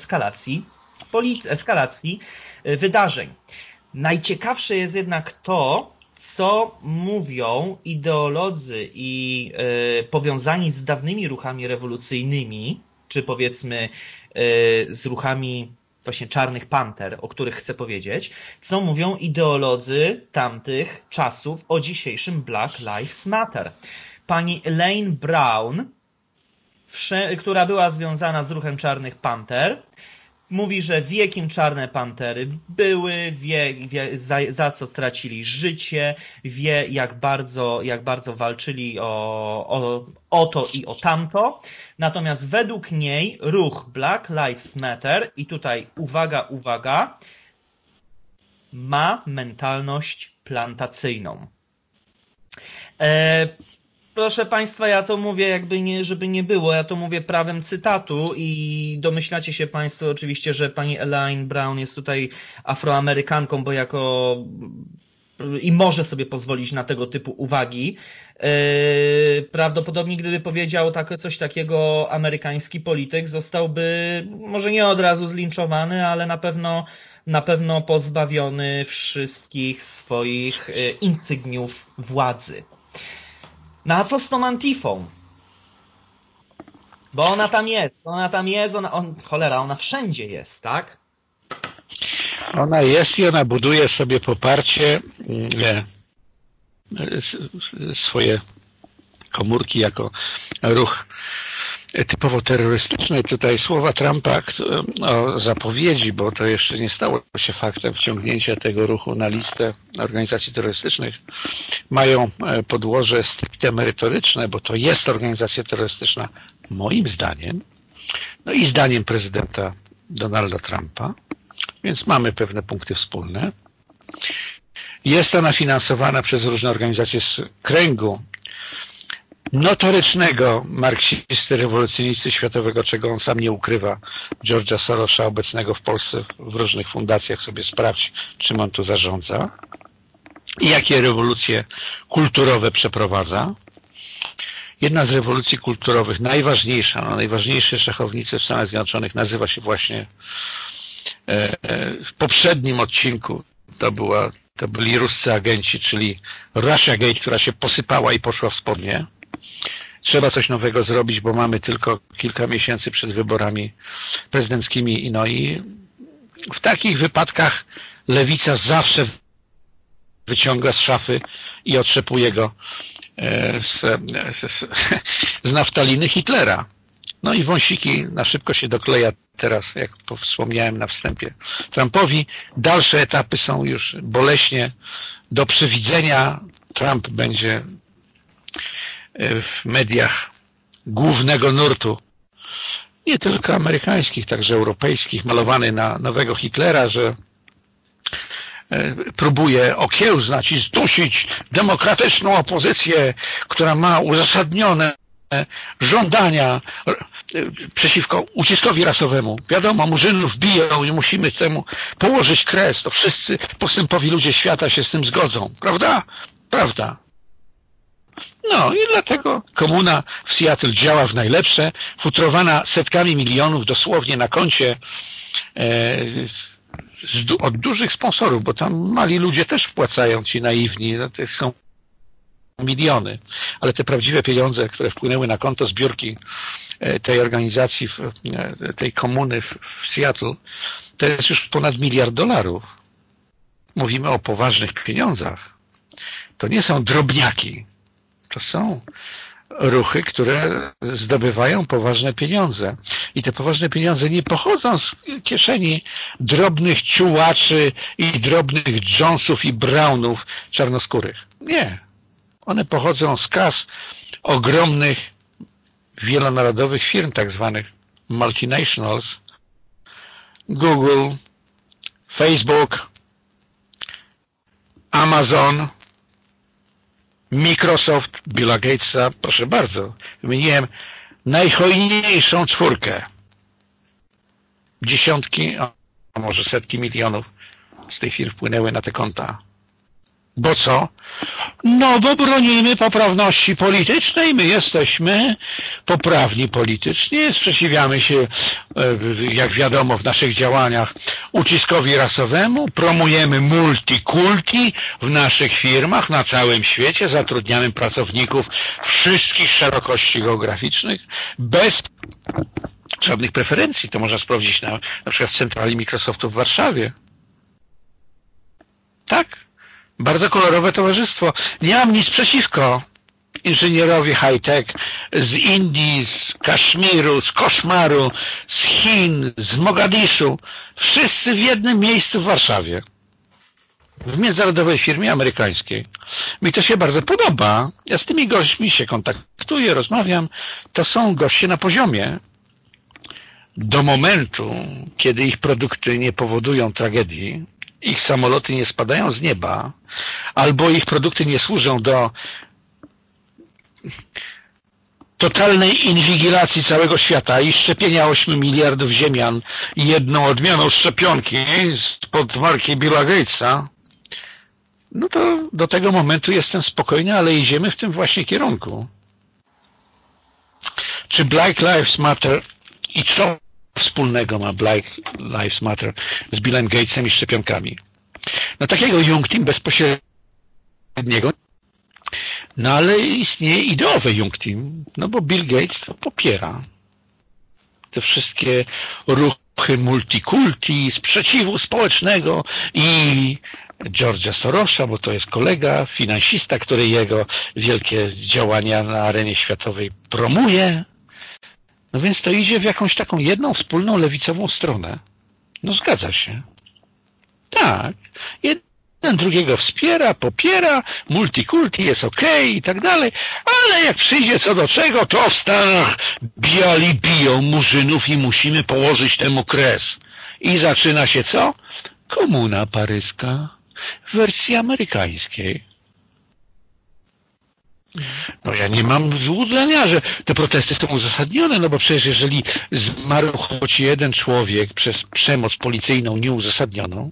S1: eskalacji wydarzeń. Najciekawsze jest jednak to, co mówią ideolodzy i powiązani z dawnymi ruchami rewolucyjnymi, czy powiedzmy z ruchami właśnie Czarnych Panter, o których chcę powiedzieć, co mówią ideolodzy tamtych czasów o dzisiejszym Black Lives Matter. Pani Elaine Brown, która była związana z ruchem Czarnych Panter, Mówi, że wie, kim Czarne Pantery były, wie za co stracili życie, wie, jak bardzo walczyli o to i o tamto. Natomiast według niej ruch Black Lives Matter, i tutaj uwaga, uwaga, ma mentalność plantacyjną. Proszę Państwa, ja to mówię jakby nie, żeby nie było, ja to mówię prawem cytatu i domyślacie się Państwo oczywiście, że pani Elaine Brown jest tutaj Afroamerykanką, bo i może sobie pozwolić na tego typu uwagi. Prawdopodobnie gdyby powiedział coś takiego amerykański polityk, zostałby może nie od razu zlinczowany, ale na pewno pozbawiony wszystkich swoich insygniów władzy. No a co z tą Antifą? Bo ona tam jest, cholera, ona wszędzie jest, tak?
S3: Ona jest i ona buduje sobie poparcie, swoje komórki jako ruch typowo terrorystyczny. Tutaj słowa Trumpa o zapowiedzi, bo to jeszcze nie stało się faktem, wciągnięcia tego ruchu na listę organizacji terrorystycznych, mają podłoże stricte merytoryczne, bo to jest organizacja terrorystyczna moim zdaniem, no i zdaniem prezydenta Donalda Trumpa, więc mamy pewne punkty wspólne. Jest ona finansowana przez różne organizacje z kręgu notorycznego marksisty, rewolucjonisty światowego, czego on sam nie ukrywa, George'a Sorosa, obecnego w Polsce w różnych fundacjach. Sobie sprawdź, czym on tu zarządza i jakie rewolucje kulturowe przeprowadza. Jedna z rewolucji kulturowych, najważniejsza, najważniejsze szachownicy w Stanach Zjednoczonych, nazywa się właśnie w poprzednim odcinku to byli ruscy agenci, czyli Russiagate, która się posypała i poszła w spodnie. Trzeba coś nowego zrobić, bo mamy tylko kilka miesięcy przed wyborami prezydenckimi. No i w takich wypadkach lewica zawsze wyciąga z szafy i otrzepuje go z naftaliny Hitlera. No i wąsiki na szybko się dokleja teraz, jak wspomniałem na wstępie, Trumpowi. Dalsze etapy są już boleśnie do przewidzenia. Trump będzie w mediach głównego nurtu, nie tylko amerykańskich, także europejskich, malowany na nowego Hitlera, że próbuje okiełznać i zdusić demokratyczną opozycję, która ma uzasadnione żądania przeciwko uciskowi rasowemu. Wiadomo, Murzynów biją i musimy temu położyć kres. To wszyscy postępowi ludzie świata się z tym zgodzą. Prawda? Prawda. No i dlatego komuna w Seattle działa w najlepsze, futrowana setkami milionów dosłownie na koncie od dużych sponsorów, bo tam mali ludzie też wpłacają, ci naiwni, no to są miliony, ale te prawdziwe pieniądze, które wpłynęły na konto zbiórki tej organizacji, tej komuny w Seattle, to jest już ponad $1 miliard. Mówimy o poważnych pieniądzach. To nie są drobniaki. To są ruchy, które zdobywają poważne pieniądze. I te poważne pieniądze nie pochodzą z kieszeni drobnych ciułaczy i drobnych Jonesów i Brownów czarnoskórych. Nie. One pochodzą z kas ogromnych, wielonarodowych firm, tak zwanych multinationals, Google, Facebook, Amazon, Microsoft, Billa Gatesa, proszę bardzo, wymieniłem najhojniejszą czwórkę. Dziesiątki, a może setki milionów z tej firm wpłynęły na te konta. Bo co? No bo bronimy poprawności politycznej, my jesteśmy poprawni politycznie, sprzeciwiamy się, jak wiadomo, w naszych działaniach uciskowi rasowemu, promujemy multikulti w naszych firmach na całym świecie, zatrudniamy pracowników wszystkich szerokości geograficznych bez żadnych preferencji. To można sprawdzić na przykład w centrali Microsoftu w Warszawie. Tak? Bardzo kolorowe towarzystwo. Nie mam nic przeciwko. inżynierowie high-tech z Indii, z Kaszmiru, z Koszmaru, z Chin, z Mogadiszu, wszyscy w jednym miejscu w Warszawie, w międzynarodowej firmie amerykańskiej. Mi to się bardzo podoba. Ja z tymi gośćmi się kontaktuję, rozmawiam. To są goście na poziomie. Do momentu, kiedy ich produkty nie powodują tragedii, ich samoloty nie spadają z nieba, albo ich produkty nie służą do totalnej inwigilacji całego świata i szczepienia 8 miliardów ziemian jedną odmianą szczepionki spod marki Billa Gatesa, no to do tego momentu jestem spokojny, ale idziemy w tym właśnie kierunku. Czy Black Lives Matter i co wspólnego ma Black Lives Matter z Billem Gatesem i szczepionkami? No takiego Jungteam bezpośredniego, no ale istnieje ideowe Jungteam, no bo Bill Gates to popiera te wszystkie ruchy multikulti, sprzeciwu społecznego i George'a Sorosa, bo to jest kolega, finansista, który jego wielkie działania na arenie światowej promuje. No więc to idzie w jakąś taką jedną wspólną lewicową stronę. No zgadza się. Tak. Jeden drugiego wspiera, popiera, multikulti jest okej i tak dalej, ale jak przyjdzie co do czego, to w Stanach biali biją murzynów i musimy położyć temu kres. I zaczyna się co? Komuna paryska w wersji amerykańskiej. No ja nie mam złudzenia, że te protesty są uzasadnione, no bo przecież jeżeli zmarł choć jeden człowiek przez przemoc policyjną nieuzasadnioną,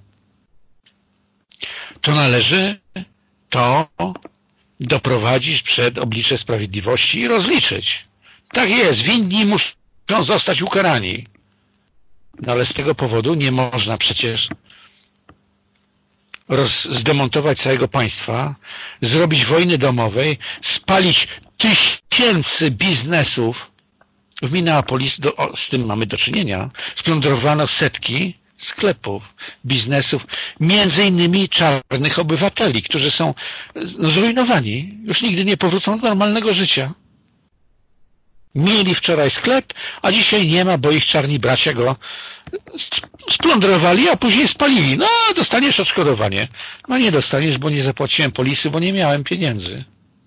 S3: to należy to doprowadzić przed oblicze sprawiedliwości i rozliczyć. Tak jest, winni muszą zostać ukarani. No ale z tego powodu nie można przecież zdemontować całego państwa, zrobić wojny domowej, spalić tysięcy biznesów. W Minneapolis z tym mamy do czynienia. Splądrowano setki sklepów, biznesów, między innymi czarnych obywateli, którzy są zrujnowani, już nigdy nie powrócą do normalnego życia. Mieli wczoraj sklep, a dzisiaj nie ma, bo ich czarni bracia go splądrowali, a później spalili. No, dostaniesz odszkodowanie. No nie dostaniesz, bo nie zapłaciłem polisy, bo nie miałem pieniędzy.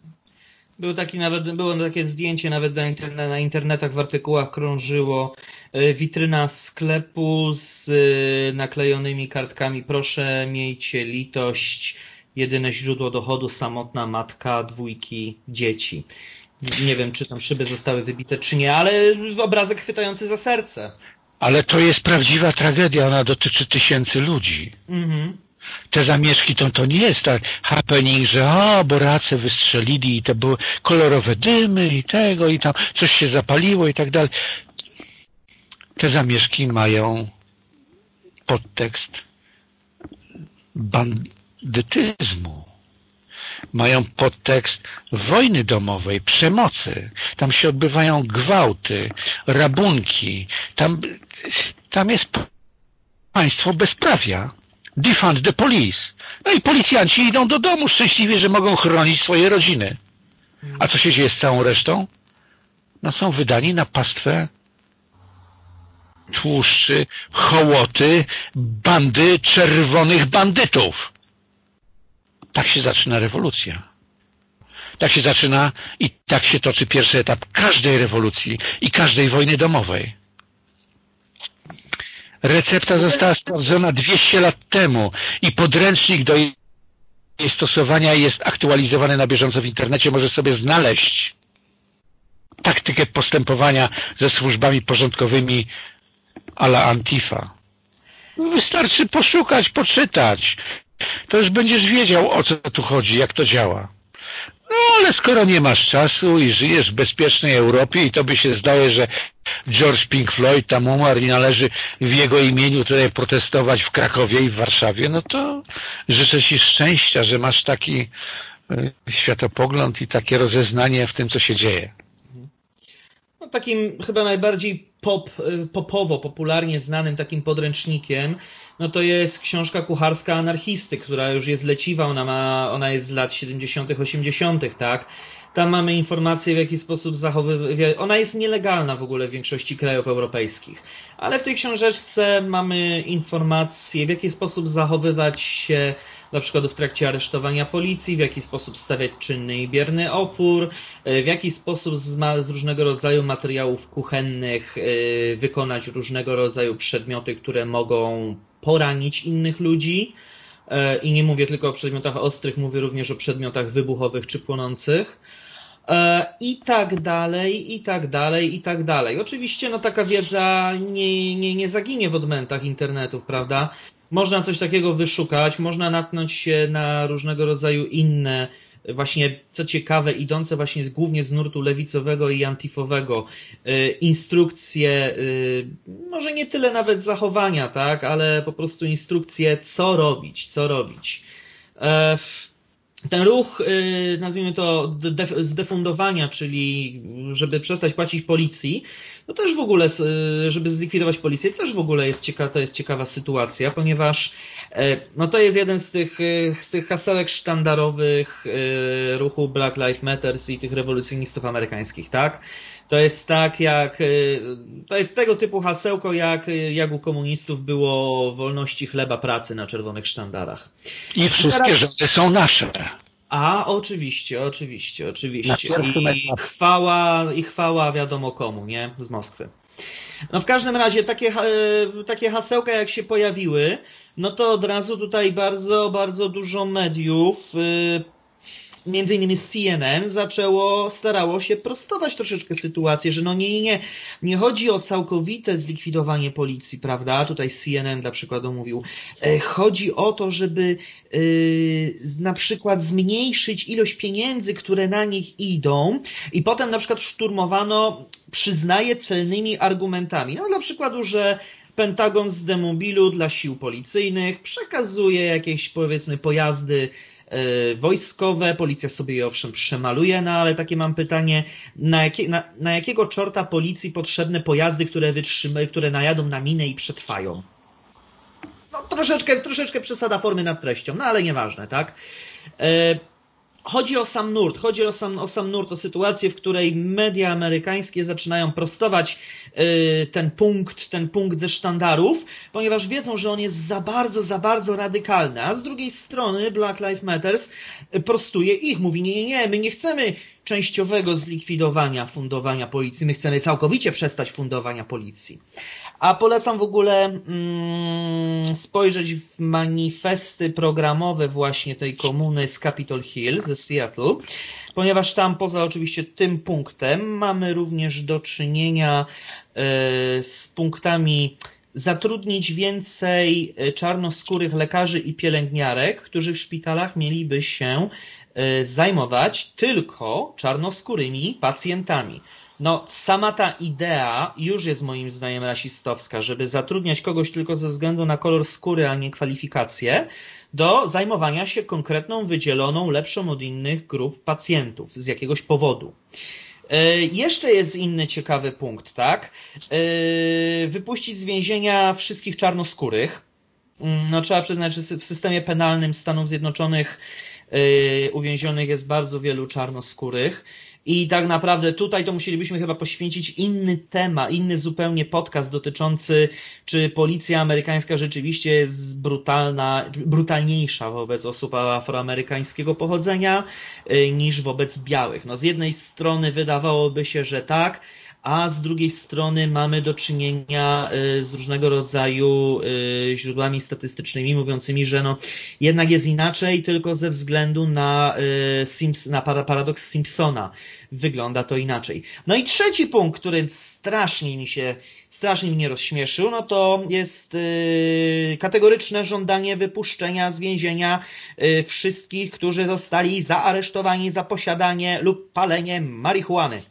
S1: Było takie zdjęcie nawet na internetach, w artykułach krążyło, witryna sklepu z naklejonymi kartkami: proszę miejcie litość, jedyne źródło dochodu, samotna matka, 2 dzieci. Nie wiem, czy tam szyby zostały wybite, czy nie, ale obrazek chwytający za serce.
S3: Ale to jest prawdziwa tragedia, ona dotyczy tysięcy ludzi. Te zamieszki to nie jest tak happening, że bo race wystrzelili i to były kolorowe dymy i tego i tam coś się zapaliło i tak dalej. Te zamieszki mają podtekst bandytyzmu. Mają podtekst wojny domowej, przemocy. Tam się odbywają gwałty, rabunki. Tam jest państwo bezprawia. Defund the police. No i policjanci idą do domu szczęśliwie, że mogą chronić swoje rodziny. A co się dzieje z całą resztą? No są wydani na pastwę tłuszczy, hołoty, bandy czerwonych bandytów. Tak się zaczyna rewolucja. Tak się zaczyna i tak się toczy pierwszy etap każdej rewolucji i każdej wojny domowej. Recepta została sprawdzona 200 lat temu i podręcznik do jej stosowania jest aktualizowany na bieżąco w internecie. Może sobie znaleźć taktykę postępowania ze służbami porządkowymi a la Antifa. Wystarczy poszukać, poczytać. To już będziesz wiedział, o co tu chodzi, jak to działa. No ale skoro nie masz czasu i żyjesz w bezpiecznej Europie i tobie się zdaje, że George Pink Floyd tam umarł i należy w jego imieniu tutaj protestować w Krakowie i w Warszawie, no to życzę ci szczęścia, że masz taki światopogląd i takie rozeznanie w tym, co się dzieje.
S1: No, takim chyba najbardziej popularnie znanym takim podręcznikiem, no to jest książka kucharska Anarchisty, która już jest leciwa, ona jest z lat 70., 80., tak? Tam mamy informację, w jaki sposób zachowywać. Ona jest nielegalna w ogóle w większości krajów europejskich, ale w tej książeczce mamy informację, w jaki sposób zachowywać się na przykład w trakcie aresztowania policji, w jaki sposób stawiać czynny i bierny opór, w jaki sposób z różnego rodzaju materiałów kuchennych wykonać różnego rodzaju przedmioty, które mogą poranić innych ludzi. I nie mówię tylko o przedmiotach ostrych, mówię również o przedmiotach wybuchowych czy płonących. I tak dalej, i tak dalej, i tak dalej. Oczywiście no taka wiedza nie zaginie w odmętach internetów, prawda? Można coś takiego wyszukać, można natknąć się na różnego rodzaju inne, właśnie co ciekawe, idące właśnie głównie z nurtu lewicowego i antifowego, instrukcje, może nie tyle nawet zachowania, tak, ale po prostu instrukcje, co robić, co robić. Ten ruch, nazwijmy to zdefundowania, czyli żeby przestać płacić policji, no też w ogóle, żeby zlikwidować policję, też w ogóle to jest ciekawa sytuacja, ponieważ no to jest jeden z tych hasełek sztandarowych ruchu Black Lives Matter i tych rewolucjonistów amerykańskich, tak? To jest tak jak, to jest tego typu hasełko, jak u komunistów było wolności chleba pracy na czerwonych sztandarach.
S3: I wszystkie rządy są nasze.
S1: A, oczywiście, oczywiście,
S3: Na
S1: oczywiście.
S3: pierwszym etapie.
S1: I chwała wiadomo komu, nie? Z Moskwy. No w każdym razie takie hasełka jak się pojawiły, no to od razu tutaj bardzo, bardzo dużo mediów, między innymi CNN starało się prostować troszeczkę sytuację, że no nie chodzi o całkowite zlikwidowanie policji, prawda? Tutaj CNN dla przykładu mówił. Chodzi o to, żeby na przykład zmniejszyć ilość pieniędzy, które na nich idą i potem na przykład szturmowano, przyznaje, celnymi argumentami. No dla przykładu, że Pentagon z demobilu dla sił policyjnych przekazuje jakieś, powiedzmy, pojazdy wojskowe, policja sobie je owszem przemaluje, no ale takie mam pytanie, na jakiego czorta policji potrzebne pojazdy, które najadą na minę i przetrwają? No troszeczkę przesada formy nad treścią, no ale nieważne, tak? Chodzi o sam nurt, o sam nurt, o sytuację, w której media amerykańskie zaczynają prostować ten punkt ze sztandarów, ponieważ wiedzą, że on jest za bardzo radykalny, a z drugiej strony Black Lives Matter prostuje ich, mówi nie, my nie chcemy częściowego zlikwidowania fundowania policji, my chcemy całkowicie przestać fundowania policji. A polecam w ogóle spojrzeć w manifesty programowe właśnie tej komuny z Capitol Hill, ze Seattle, ponieważ tam poza oczywiście tym punktem mamy również do czynienia z punktami zatrudnić więcej czarnoskórych lekarzy i pielęgniarek, którzy w szpitalach mieliby się zajmować tylko czarnoskórymi pacjentami. No, sama ta idea już jest moim zdaniem rasistowska, żeby zatrudniać kogoś tylko ze względu na kolor skóry, a nie kwalifikacje, do zajmowania się konkretną, wydzieloną, lepszą od innych grup pacjentów z jakiegoś powodu. Jeszcze jest inny ciekawy punkt, tak? Wypuścić z więzienia wszystkich czarnoskórych. No, trzeba przyznać, że w systemie penalnym Stanów Zjednoczonych uwięzionych jest bardzo wielu czarnoskórych. I tak naprawdę tutaj to musielibyśmy chyba poświęcić inny temat, inny zupełnie podcast dotyczący, czy policja amerykańska rzeczywiście jest brutalniejsza wobec osób afroamerykańskiego pochodzenia niż wobec białych. No z jednej strony wydawałoby się, że tak, a z drugiej strony mamy do czynienia z różnego rodzaju źródłami statystycznymi mówiącymi, że no jednak jest inaczej tylko ze względu na paradoks Simpsona. Wygląda to inaczej. No i trzeci punkt, który strasznie mnie rozśmieszył, no to jest kategoryczne żądanie wypuszczenia z więzienia wszystkich, którzy zostali zaaresztowani za posiadanie lub palenie marihuany.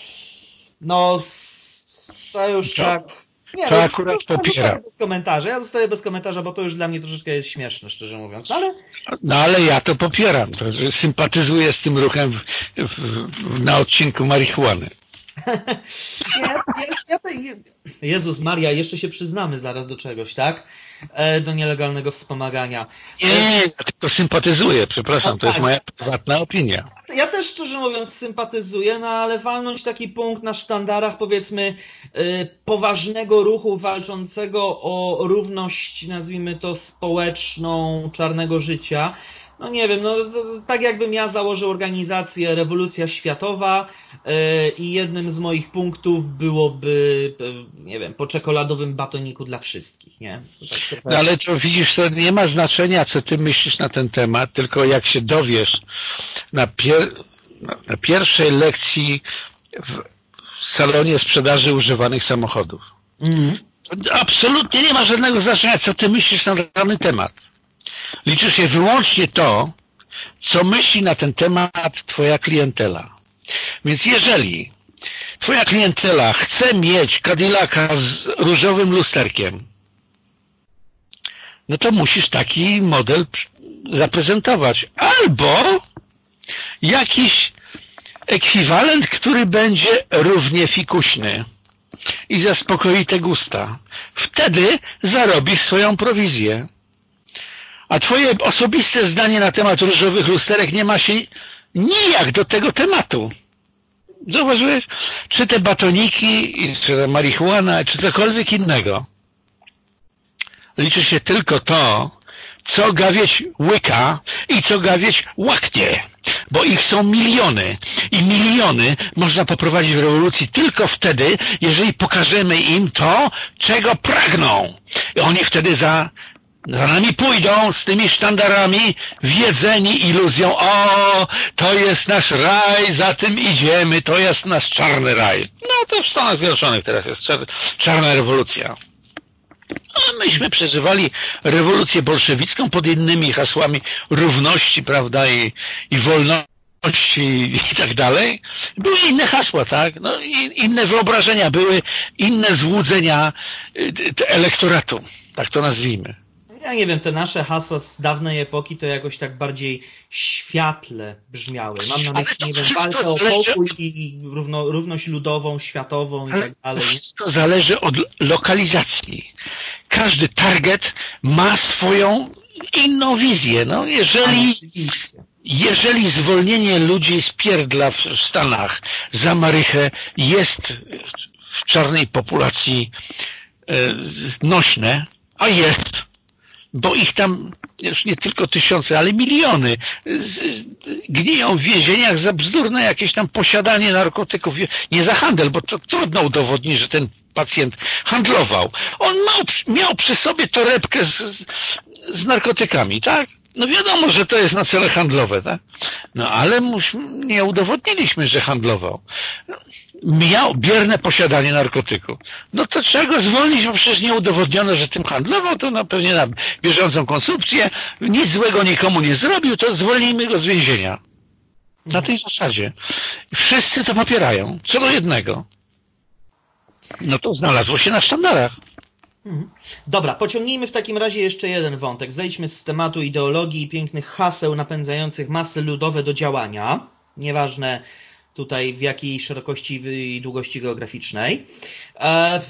S1: No, to już tak. Nie,
S3: to akurat popieram.
S1: Bez komentarza. Ja zostaję bez komentarza, bo to już dla mnie troszeczkę jest śmieszne, szczerze mówiąc.
S3: No ale ja to popieram. Sympatyzuję z tym ruchem na odcinku marihuany.
S1: Jezus Maria, jeszcze się przyznamy zaraz do czegoś, tak? Do nielegalnego wspomagania.
S3: Nie, ja tylko sympatyzuję,
S1: No
S3: przepraszam, to jest
S1: tak,
S3: moja prywatna opinia.
S1: ja też szczerze mówiąc sympatyzuję, no ale walnąć taki punkt na sztandarach powiedzmy poważnego ruchu walczącego o równość, nazwijmy to społeczną, czarnego życia. No nie wiem, no tak jakbym ja założył organizację Rewolucja Światowa i jednym z moich punktów byłoby, nie wiem, po czekoladowym batoniku dla wszystkich, nie? To tak
S3: No
S1: trochę...
S3: ale to widzisz, to nie ma znaczenia, co ty myślisz na ten temat, tylko jak się dowiesz na, na pierwszej lekcji w salonie sprzedaży używanych samochodów.
S1: Mhm.
S3: To absolutnie nie ma żadnego znaczenia, co ty myślisz na dany temat. Liczy się wyłącznie to, co myśli na ten temat twoja klientela. Więc jeżeli twoja klientela chce mieć Cadillaca z różowym lusterkiem, no to musisz taki model zaprezentować. Albo jakiś ekwiwalent, który będzie równie fikuśny i zaspokoi te gusta. Wtedy zarobisz swoją prowizję. A twoje osobiste zdanie na temat różowych lusterek nie ma się nijak do tego tematu. Zauważyłeś? Czy te batoniki, czy ta marihuana, czy cokolwiek innego. Liczy się tylko to, co gawieć łyka i co gawieć łaknie, bo ich są miliony i miliony można poprowadzić w rewolucji tylko wtedy, jeżeli pokażemy im to, czego pragną. I oni wtedy za nami pójdą z tymi sztandarami, wiedzeni iluzją, o, to jest nasz raj, za tym idziemy, to jest nasz czarny raj. No to w Stanach Zjednoczonych teraz jest czarna rewolucja. A myśmy przeżywali rewolucję bolszewicką pod innymi hasłami równości, prawda, i wolności i tak dalej. Były inne hasła, tak? No, inne wyobrażenia, były inne złudzenia elektoratu, tak to nazwijmy.
S1: Ja nie wiem, te nasze hasła z dawnej epoki to jakoś tak bardziej światle brzmiały. Mam na
S3: Ale
S1: myśli,
S3: to
S1: nie wiem,
S3: wszystko
S1: walkę o
S3: zależy,
S1: pokój i równość ludową, światową i
S3: ale
S1: tak
S3: to
S1: dalej.
S3: wszystko zależy od lokalizacji. Każdy target ma swoją inną wizję. No,
S1: Ale
S3: jeżeli
S1: oczywiście.
S3: Jeżeli zwolnienie ludzi z pierdla w Stanach za marychę jest w czarnej populacji nośne, a jest, bo ich tam już nie tylko tysiące, ale miliony gniją w więzieniach za bzdurne jakieś tam posiadanie narkotyków. Nie za handel, bo to trudno udowodnić, że ten pacjent handlował. On miał przy sobie torebkę z narkotykami, tak? No wiadomo, że to jest na cele handlowe, tak? No ale nie udowodniliśmy, że handlował. Miał bierne posiadanie narkotyku. No to trzeba go zwolnić, bo przecież nie udowodniono, że tym handlował, to pewnie na bieżącą konsumpcję, nic złego nikomu nie zrobił, to zwolnijmy go z więzienia. Na tej zasadzie. Wszyscy to popierają, co do jednego. No to znalazło się na sztandarach.
S1: Dobra, pociągnijmy w takim razie jeszcze jeden wątek. Zejdźmy z tematu ideologii i pięknych haseł napędzających masy ludowe do działania. Nieważne tutaj w jakiej szerokości i długości geograficznej. E,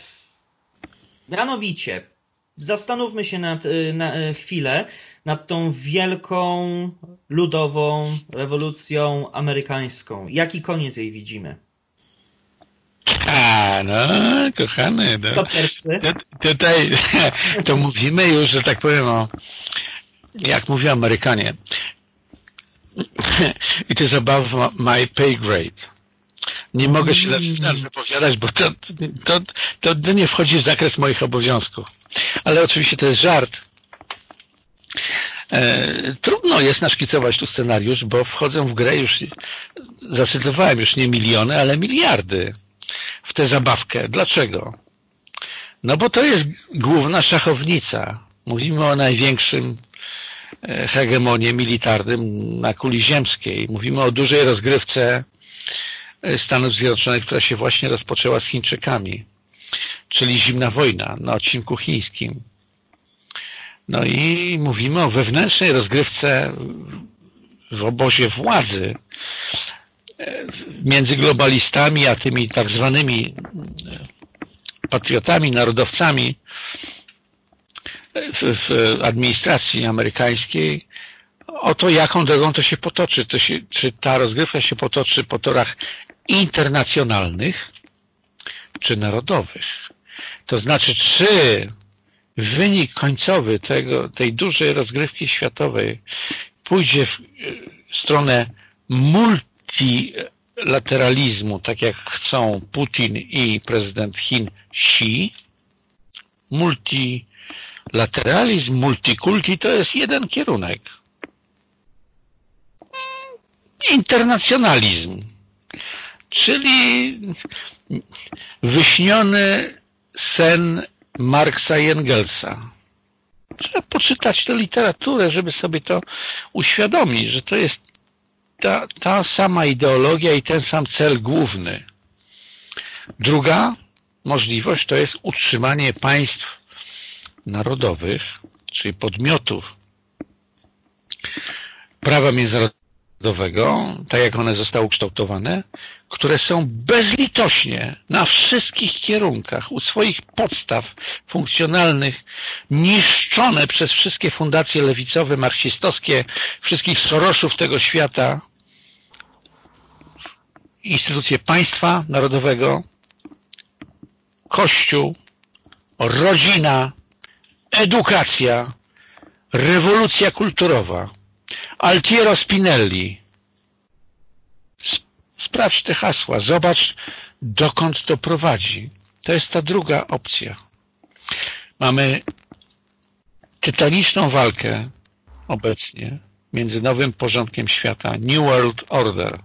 S1: Mianowicie, zastanówmy się na chwilę nad tą wielką ludową rewolucją amerykańską. Jaki koniec jej widzimy?
S3: A, no, kochany, no.
S1: Kto pierwszy?
S3: Tutaj to mówimy już, że tak powiem, jak mówią Amerykanie, it is above my pay grade. Nie mogę się wypowiadać, bo to nie wchodzi w zakres moich obowiązków. Ale oczywiście to jest żart. Trudno jest naszkicować tu scenariusz, bo wchodzą w grę już, zacytowałem już nie miliony, ale miliardy w tę zabawkę. Dlaczego? No bo to jest główna szachownica. Mówimy o największym hegemonie militarnym na kuli ziemskiej. Mówimy o dużej rozgrywce Stanów Zjednoczonych, która się właśnie rozpoczęła z Chińczykami, czyli zimna wojna na odcinku chińskim. No i mówimy o wewnętrznej rozgrywce w obozie władzy między globalistami a tymi tak zwanymi patriotami, narodowcami w administracji amerykańskiej o to, jaką drogą to się potoczy. Czy ta rozgrywka się potoczy po torach internacjonalnych, czy narodowych. To znaczy, czy wynik końcowy tej dużej rozgrywki światowej pójdzie w stronę multilateralizmu, tak jak chcą Putin i prezydent Chin Xi. Multilateralizm, multikulti to jest jeden kierunek. Internacjonalizm, czyli wyśniony sen Marksa i Engelsa. Trzeba poczytać tę literaturę, żeby sobie to uświadomić, że to jest ta sama ideologia i ten sam cel główny. Druga możliwość to jest utrzymanie państw narodowych, czyli podmiotów prawa międzynarodowego, tak jak one zostały ukształtowane, które są bezlitośnie na wszystkich kierunkach u swoich podstaw funkcjonalnych niszczone przez wszystkie fundacje lewicowe, marksistowskie, wszystkich Soroszów tego świata, instytucje państwa narodowego, Kościół, rodzina, edukacja, rewolucja kulturowa. Altiero Spinelli. Sprawdź te hasła, zobacz, dokąd to prowadzi. To jest ta druga opcja. Mamy tytaniczną walkę obecnie między nowym porządkiem świata, New World Order.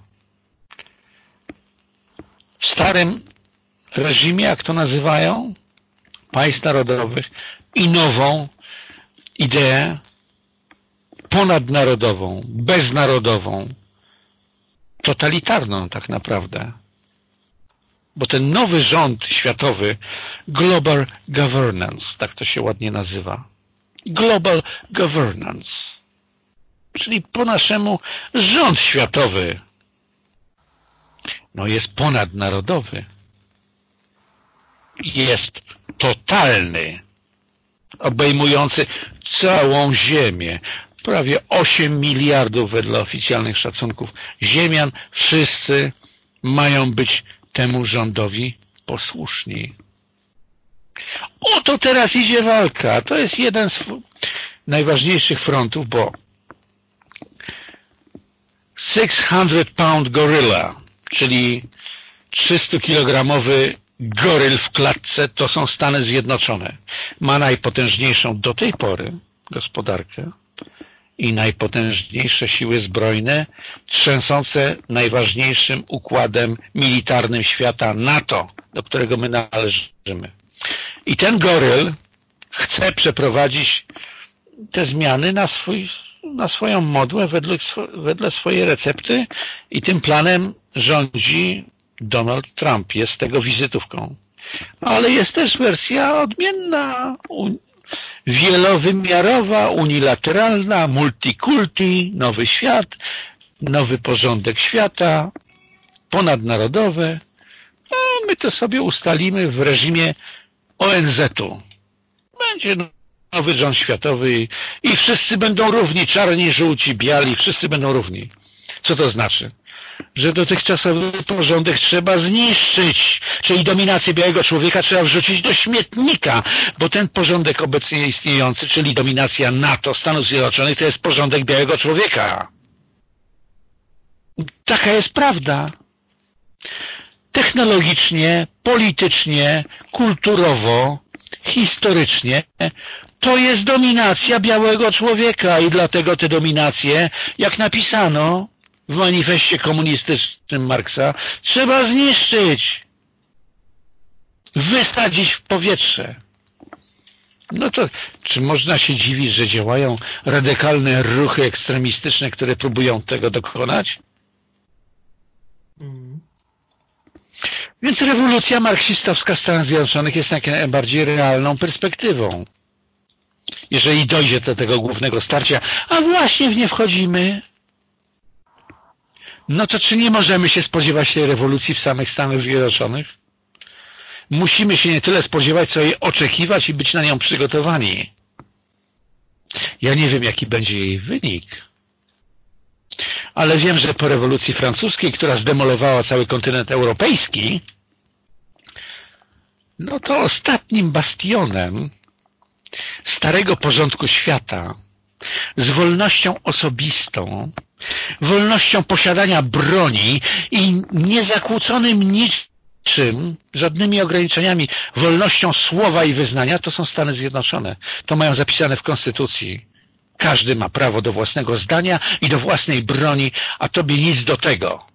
S3: W starym reżimie, jak to nazywają, państw narodowych i nową ideę ponadnarodową, beznarodową, totalitarną tak naprawdę. Bo ten nowy rząd światowy, Global Governance, tak to się ładnie nazywa. Global Governance, czyli po naszemu rząd światowy, no jest ponadnarodowy, jest totalny, obejmujący całą Ziemię. Prawie 8 miliardów wedle oficjalnych szacunków ziemian. Wszyscy mają być temu rządowi posłuszni. Oto teraz idzie walka. To jest jeden z najważniejszych frontów, bo 600-pound gorilla, czyli 300-kilogramowy goryl w klatce, to są Stany Zjednoczone. Ma najpotężniejszą do tej pory gospodarkę i najpotężniejsze siły zbrojne, trzęsące najważniejszym układem militarnym świata, NATO, do którego my należymy. I ten goryl chce przeprowadzić te zmiany na swoją modłę, wedle swojej recepty, i tym planem rządzi Donald Trump, jest tego wizytówką. Ale jest też wersja odmienna, wielowymiarowa, unilateralna, multikulti, nowy świat, nowy porządek świata, ponadnarodowy. No, my to sobie ustalimy w reżimie ONZ-u. Będzie nowy rząd światowy i wszyscy będą równi, czarni, żółci, biali, wszyscy będą równi. Co to znaczy? Że dotychczasowy porządek trzeba zniszczyć, czyli dominację białego człowieka trzeba wrzucić do śmietnika, bo ten porządek obecnie istniejący, czyli dominacja NATO, Stanów Zjednoczonych, to jest porządek białego człowieka. Taka jest prawda. Technologicznie, politycznie, kulturowo, historycznie to jest dominacja białego człowieka i dlatego te dominacje, jak napisano w manifestie komunistycznym Marksa, trzeba zniszczyć, wysadzić w powietrze. No to czy można się dziwić, że działają radykalne ruchy ekstremistyczne, które próbują tego dokonać? Więc rewolucja marksistowska Stanów Zjednoczonych jest jak najbardziej realną perspektywą. Jeżeli dojdzie do tego głównego starcia, a właśnie w nie wchodzimy, No to czy nie możemy się spodziewać tej rewolucji w samych Stanach Zjednoczonych? Musimy się nie tyle spodziewać, co jej oczekiwać i być na nią przygotowani. Ja nie wiem, jaki będzie jej wynik, ale wiem, że po rewolucji francuskiej, która zdemolowała cały kontynent europejski, no to ostatnim bastionem starego porządku świata z wolnością osobistą, wolnością posiadania broni i niezakłóconym niczym, żadnymi ograniczeniami, wolnością słowa i wyznania, to są Stany Zjednoczone. To mają zapisane w Konstytucji. Każdy ma prawo do własnego zdania i do własnej broni, a tobie nic do tego.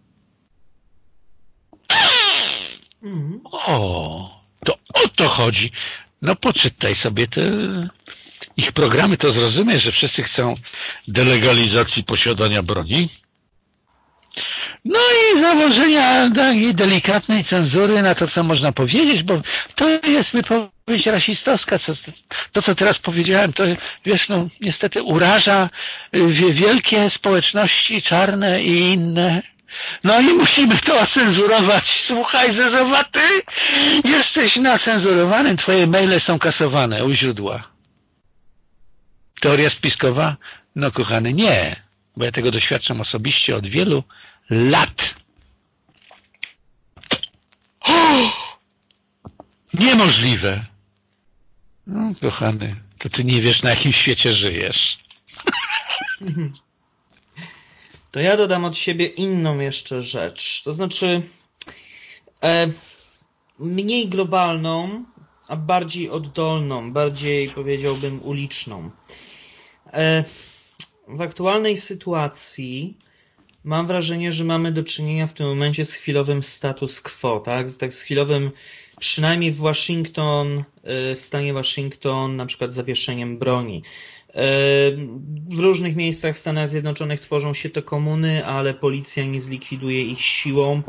S3: O, to o to chodzi. No poczytaj sobie te ich programy, to zrozumiesz, że wszyscy chcą delegalizacji posiadania broni. No i założenia takiej delikatnej cenzury na to, co można powiedzieć, bo to jest wypowiedź rasistowska. To, co teraz powiedziałem, to wiesz, no niestety uraża wielkie społeczności czarne i inne. No i musimy to ocenzurować. Słuchaj, Zezowaty, jesteś nacenzurowanym, twoje maile są kasowane u źródła. Teoria spiskowa? No kochany, nie, bo ja tego doświadczam osobiście od wielu lat. O! Niemożliwe. No kochany, to ty nie wiesz, na jakim świecie żyjesz.
S1: To ja dodam od siebie inną jeszcze rzecz. To znaczy mniej globalną, a bardziej oddolną, bardziej powiedziałbym uliczną. W aktualnej sytuacji mam wrażenie, że mamy do czynienia w tym momencie z chwilowym status quo, tak? Z chwilowym, przynajmniej w Waszyngton, w stanie Waszyngton, na przykład zawieszeniem broni. W różnych miejscach w Stanach Zjednoczonych tworzą się te komuny, ale policja nie zlikwiduje ich siłą,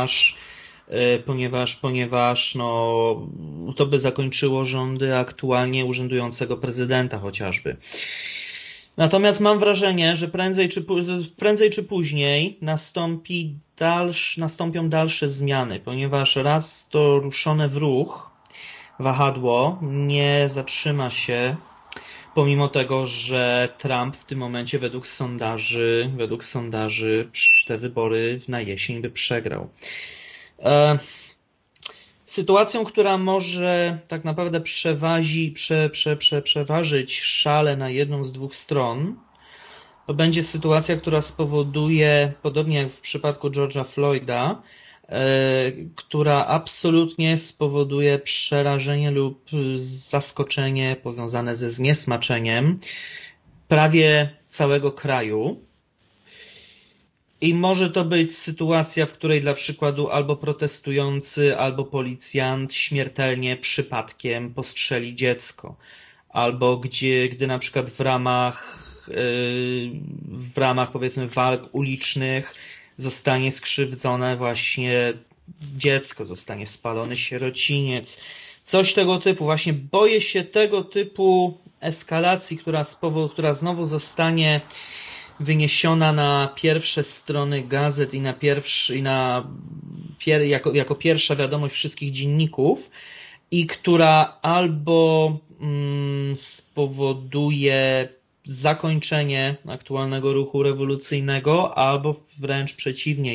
S1: ponieważ no, to by zakończyło rządy aktualnie urzędującego prezydenta chociażby. Natomiast mam wrażenie, że prędzej czy później nastąpią dalsze zmiany, ponieważ raz to ruszone w ruch wahadło nie zatrzyma się, pomimo tego, że Trump w tym momencie według sondaży te wybory na jesień by przegrał. Sytuacją, która może tak naprawdę przeważyć szale na jedną z dwóch stron, to będzie sytuacja, która spowoduje, podobnie jak w przypadku George'a Floyda, która absolutnie spowoduje przerażenie lub zaskoczenie powiązane ze zniesmaczeniem prawie całego kraju. I może to być sytuacja, w której dla przykładu albo protestujący, albo policjant śmiertelnie przypadkiem postrzeli dziecko. Albo gdy na przykład w ramach powiedzmy walk ulicznych zostanie skrzywdzone właśnie dziecko, zostanie spalony sierociniec. Coś tego typu. Właśnie boję się tego typu eskalacji, która znowu zostanie wyniesiona na pierwsze strony gazet i jako pierwsza wiadomość wszystkich dzienników i która albo spowoduje zakończenie aktualnego ruchu rewolucyjnego, albo wręcz przeciwnie,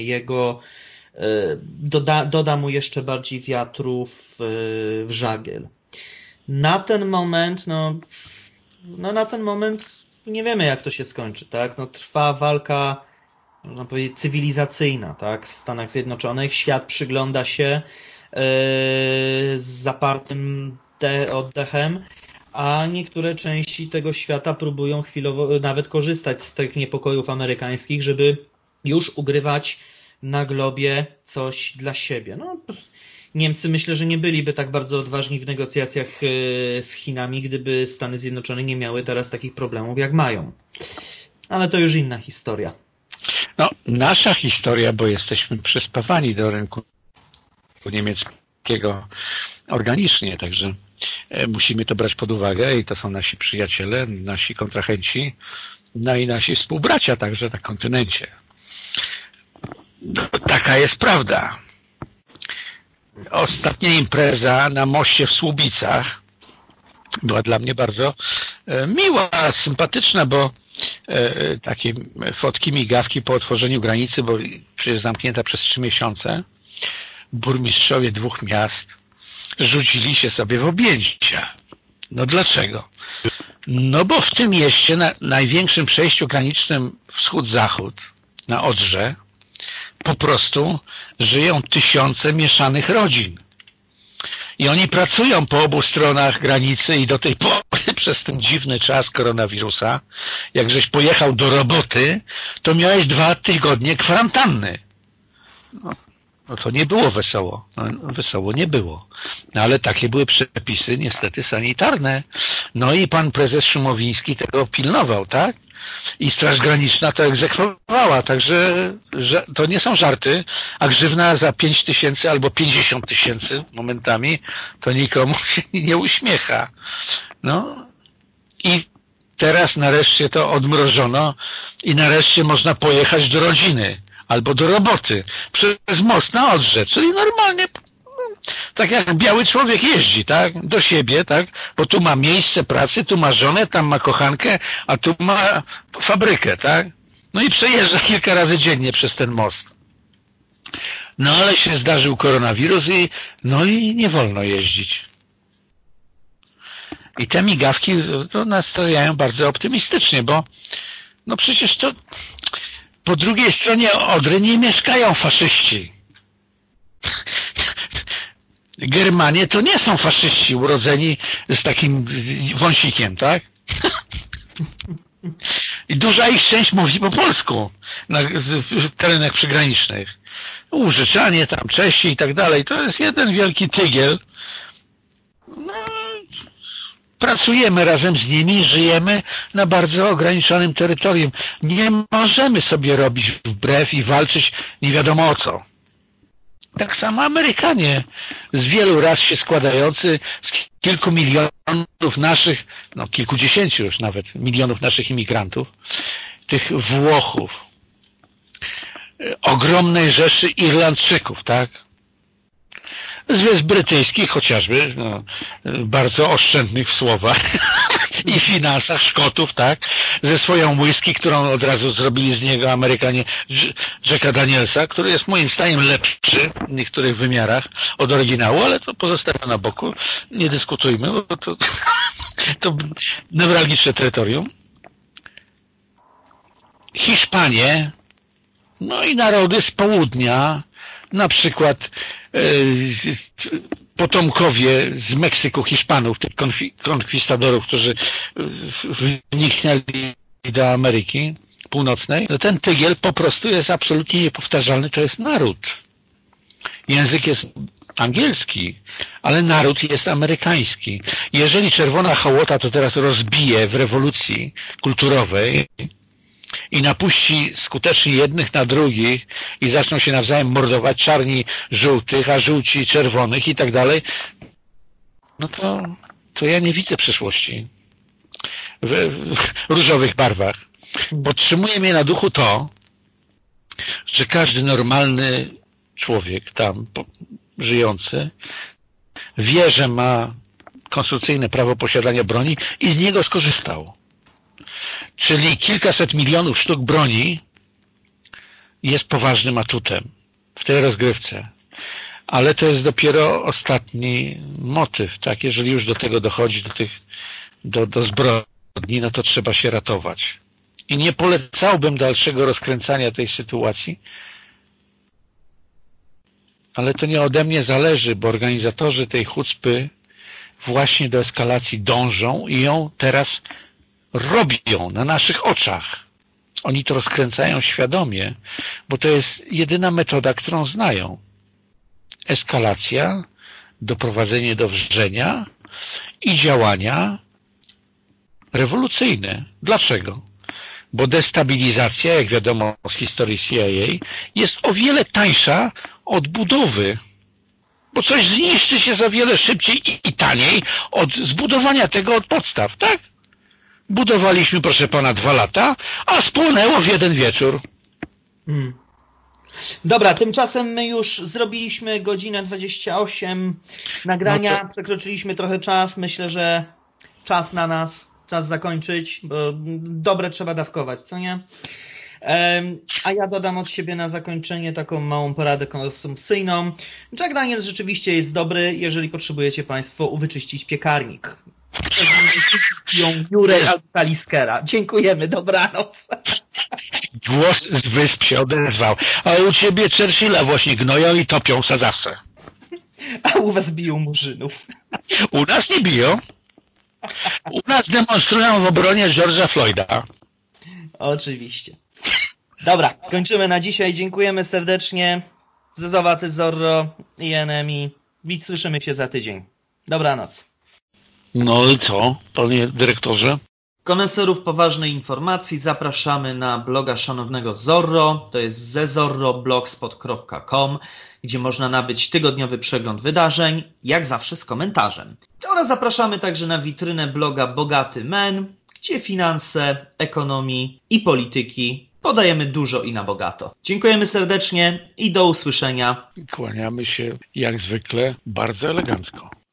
S1: doda mu jeszcze bardziej wiatru w żagiel. Na ten moment, na ten moment nie wiemy, jak to się skończy, tak? No, trwa walka, można powiedzieć, cywilizacyjna, tak? W Stanach Zjednoczonych. Świat przygląda się z zapartym oddechem, a niektóre części tego świata próbują chwilowo nawet korzystać z tych niepokojów amerykańskich, żeby już ugrywać na globie coś dla siebie. No, Niemcy myślę, że nie byliby tak bardzo odważni w negocjacjach z Chinami, gdyby Stany Zjednoczone nie miały teraz takich problemów, jak mają. Ale to już inna historia.
S3: No, nasza historia, bo jesteśmy przyspawani do rynku niemieckiego organicznie, także musimy to brać pod uwagę i to są nasi przyjaciele, nasi kontrahenci, no i nasi współbracia także na kontynencie. No, taka jest prawda. Ostatnia impreza na moście w Słubicach była dla mnie bardzo miła, sympatyczna, bo takie fotki, migawki po otworzeniu granicy, bo przecież zamknięta przez 3 miesiące, burmistrzowie 2 miast rzucili się sobie w objęcia. No dlaczego? No bo w tym mieście, na największym przejściu granicznym wschód-zachód, na Odrze, po prostu żyją tysiące mieszanych rodzin. I oni pracują po obu stronach granicy i do tej pory przez ten dziwny czas koronawirusa, jak żeś pojechał do roboty, to miałeś 2 tygodnie kwarantanny. No to nie było wesoło. No, wesoło nie było. No ale takie były przepisy niestety sanitarne. No i pan prezes Szumowiński tego pilnował, tak? I Straż Graniczna to egzekwowała, także że to nie są żarty, a grzywna za 5 000 albo 50 000 momentami to nikomu się nie uśmiecha. No i teraz nareszcie to odmrożono i nareszcie można pojechać do rodziny albo do roboty przez most na Odrze, czyli normalnie tak jak biały człowiek jeździ, tak? Do siebie, tak? Bo tu ma miejsce pracy, tu ma żonę, tam ma kochankę, a tu ma fabrykę, tak? No i przejeżdża kilka razy dziennie przez ten most. No ale się zdarzył koronawirus i nie wolno jeździć. I te migawki to nastawiają bardzo optymistycznie, bo no przecież to po drugiej stronie Odry nie mieszkają faszyści. Germanie to nie są faszyści urodzeni z takim wąsikiem, tak? I duża ich część mówi po polsku w terenach przygranicznych. Użyczanie tam, Czesi i tak dalej. To jest jeden wielki tygiel. No, pracujemy razem z nimi, żyjemy na bardzo ograniczonym terytorium. Nie możemy sobie robić wbrew i walczyć nie wiadomo o co. Tak samo Amerykanie, z wielu ras się składający, z kilku milionów naszych, no kilkudziesięciu już nawet milionów naszych imigrantów, tych Włochów, ogromnej rzeszy Irlandczyków, tak? Z Wysp Brytyjskich chociażby, no, bardzo oszczędnych w słowach i finansach Szkotów, tak? Ze swoją whisky, którą od razu zrobili z niego Amerykanie, Jacka Danielsa, który jest moim zdaniem lepszy w niektórych wymiarach od oryginału, ale to pozostawiam na boku, nie dyskutujmy, bo to newralgiczne terytorium. Hiszpanie, no i narody z południa, na przykład potomkowie z Meksyku Hiszpanów, tych konkwistadorów, którzy wniknęli do Ameryki Północnej, no ten tygiel po prostu jest absolutnie niepowtarzalny, to jest naród. Język jest angielski, ale naród jest amerykański. Jeżeli czerwona hołota to teraz rozbije w rewolucji kulturowej i napuści skutecznie jednych na drugich i zaczną się nawzajem mordować, czarni żółtych, a żółci czerwonych i tak dalej, no to ja nie widzę przyszłości w różowych barwach. Podtrzymuje mnie na duchu to, że każdy normalny człowiek tam żyjący wie, że ma konstytucyjne prawo posiadania broni i z niego skorzystał. Czyli kilkaset milionów sztuk broni jest poważnym atutem w tej rozgrywce. Ale to jest dopiero ostatni motyw, tak? Jeżeli już do tego dochodzi, do zbrodni, no to trzeba się ratować. I nie polecałbym dalszego rozkręcania tej sytuacji, ale to nie ode mnie zależy, bo organizatorzy tej chucpy właśnie do eskalacji dążą i ją teraz robią na naszych oczach. Oni to rozkręcają świadomie, bo to jest jedyna metoda, którą znają. Eskalacja, doprowadzenie do wrzenia i działania rewolucyjne. Dlaczego? Bo destabilizacja, jak wiadomo z historii CIA, jest o wiele tańsza od budowy. Bo coś zniszczy się za wiele szybciej i taniej od zbudowania tego od podstaw, tak? Budowaliśmy, proszę pana, 2 lata, a spłonęło w jeden wieczór.
S1: Dobra, tymczasem my już zrobiliśmy godzinę 28 nagrania,
S3: No to-
S1: przekroczyliśmy trochę czas, myślę, że czas na nas, czas zakończyć, bo dobre trzeba dawkować, co nie? A ja dodam od siebie na zakończenie taką małą poradę konsumpcyjną. Jack Daniels rzeczywiście jest dobry, jeżeli potrzebujecie Państwo wyczyścić piekarnik. Piją Jurek albo Taliskera. Dziękujemy, dobranoc.
S3: Głos z wysp się odezwał. A u ciebie Churchilla właśnie gnoją i topią sadzawce.
S1: A u Was biją murzynów.
S3: U nas nie biją. U nas demonstrują w obronie George'a Floyda.
S1: Oczywiście. Dobra, kończymy na dzisiaj. Dziękujemy serdecznie. Zezowaty Zorro i Enemy. Słyszymy się za tydzień. Dobranoc.
S3: No i co, panie dyrektorze?
S1: Koneserów poważnej informacji zapraszamy na bloga szanownego Zorro. To jest zezorroblogspot.com, gdzie można nabyć tygodniowy przegląd wydarzeń, jak zawsze z komentarzem. Oraz zapraszamy także na witrynę bloga Bogaty Men, gdzie finanse, ekonomii i polityki podajemy dużo i na bogato. Dziękujemy serdecznie i do usłyszenia.
S3: Kłaniamy się jak zwykle bardzo elegancko.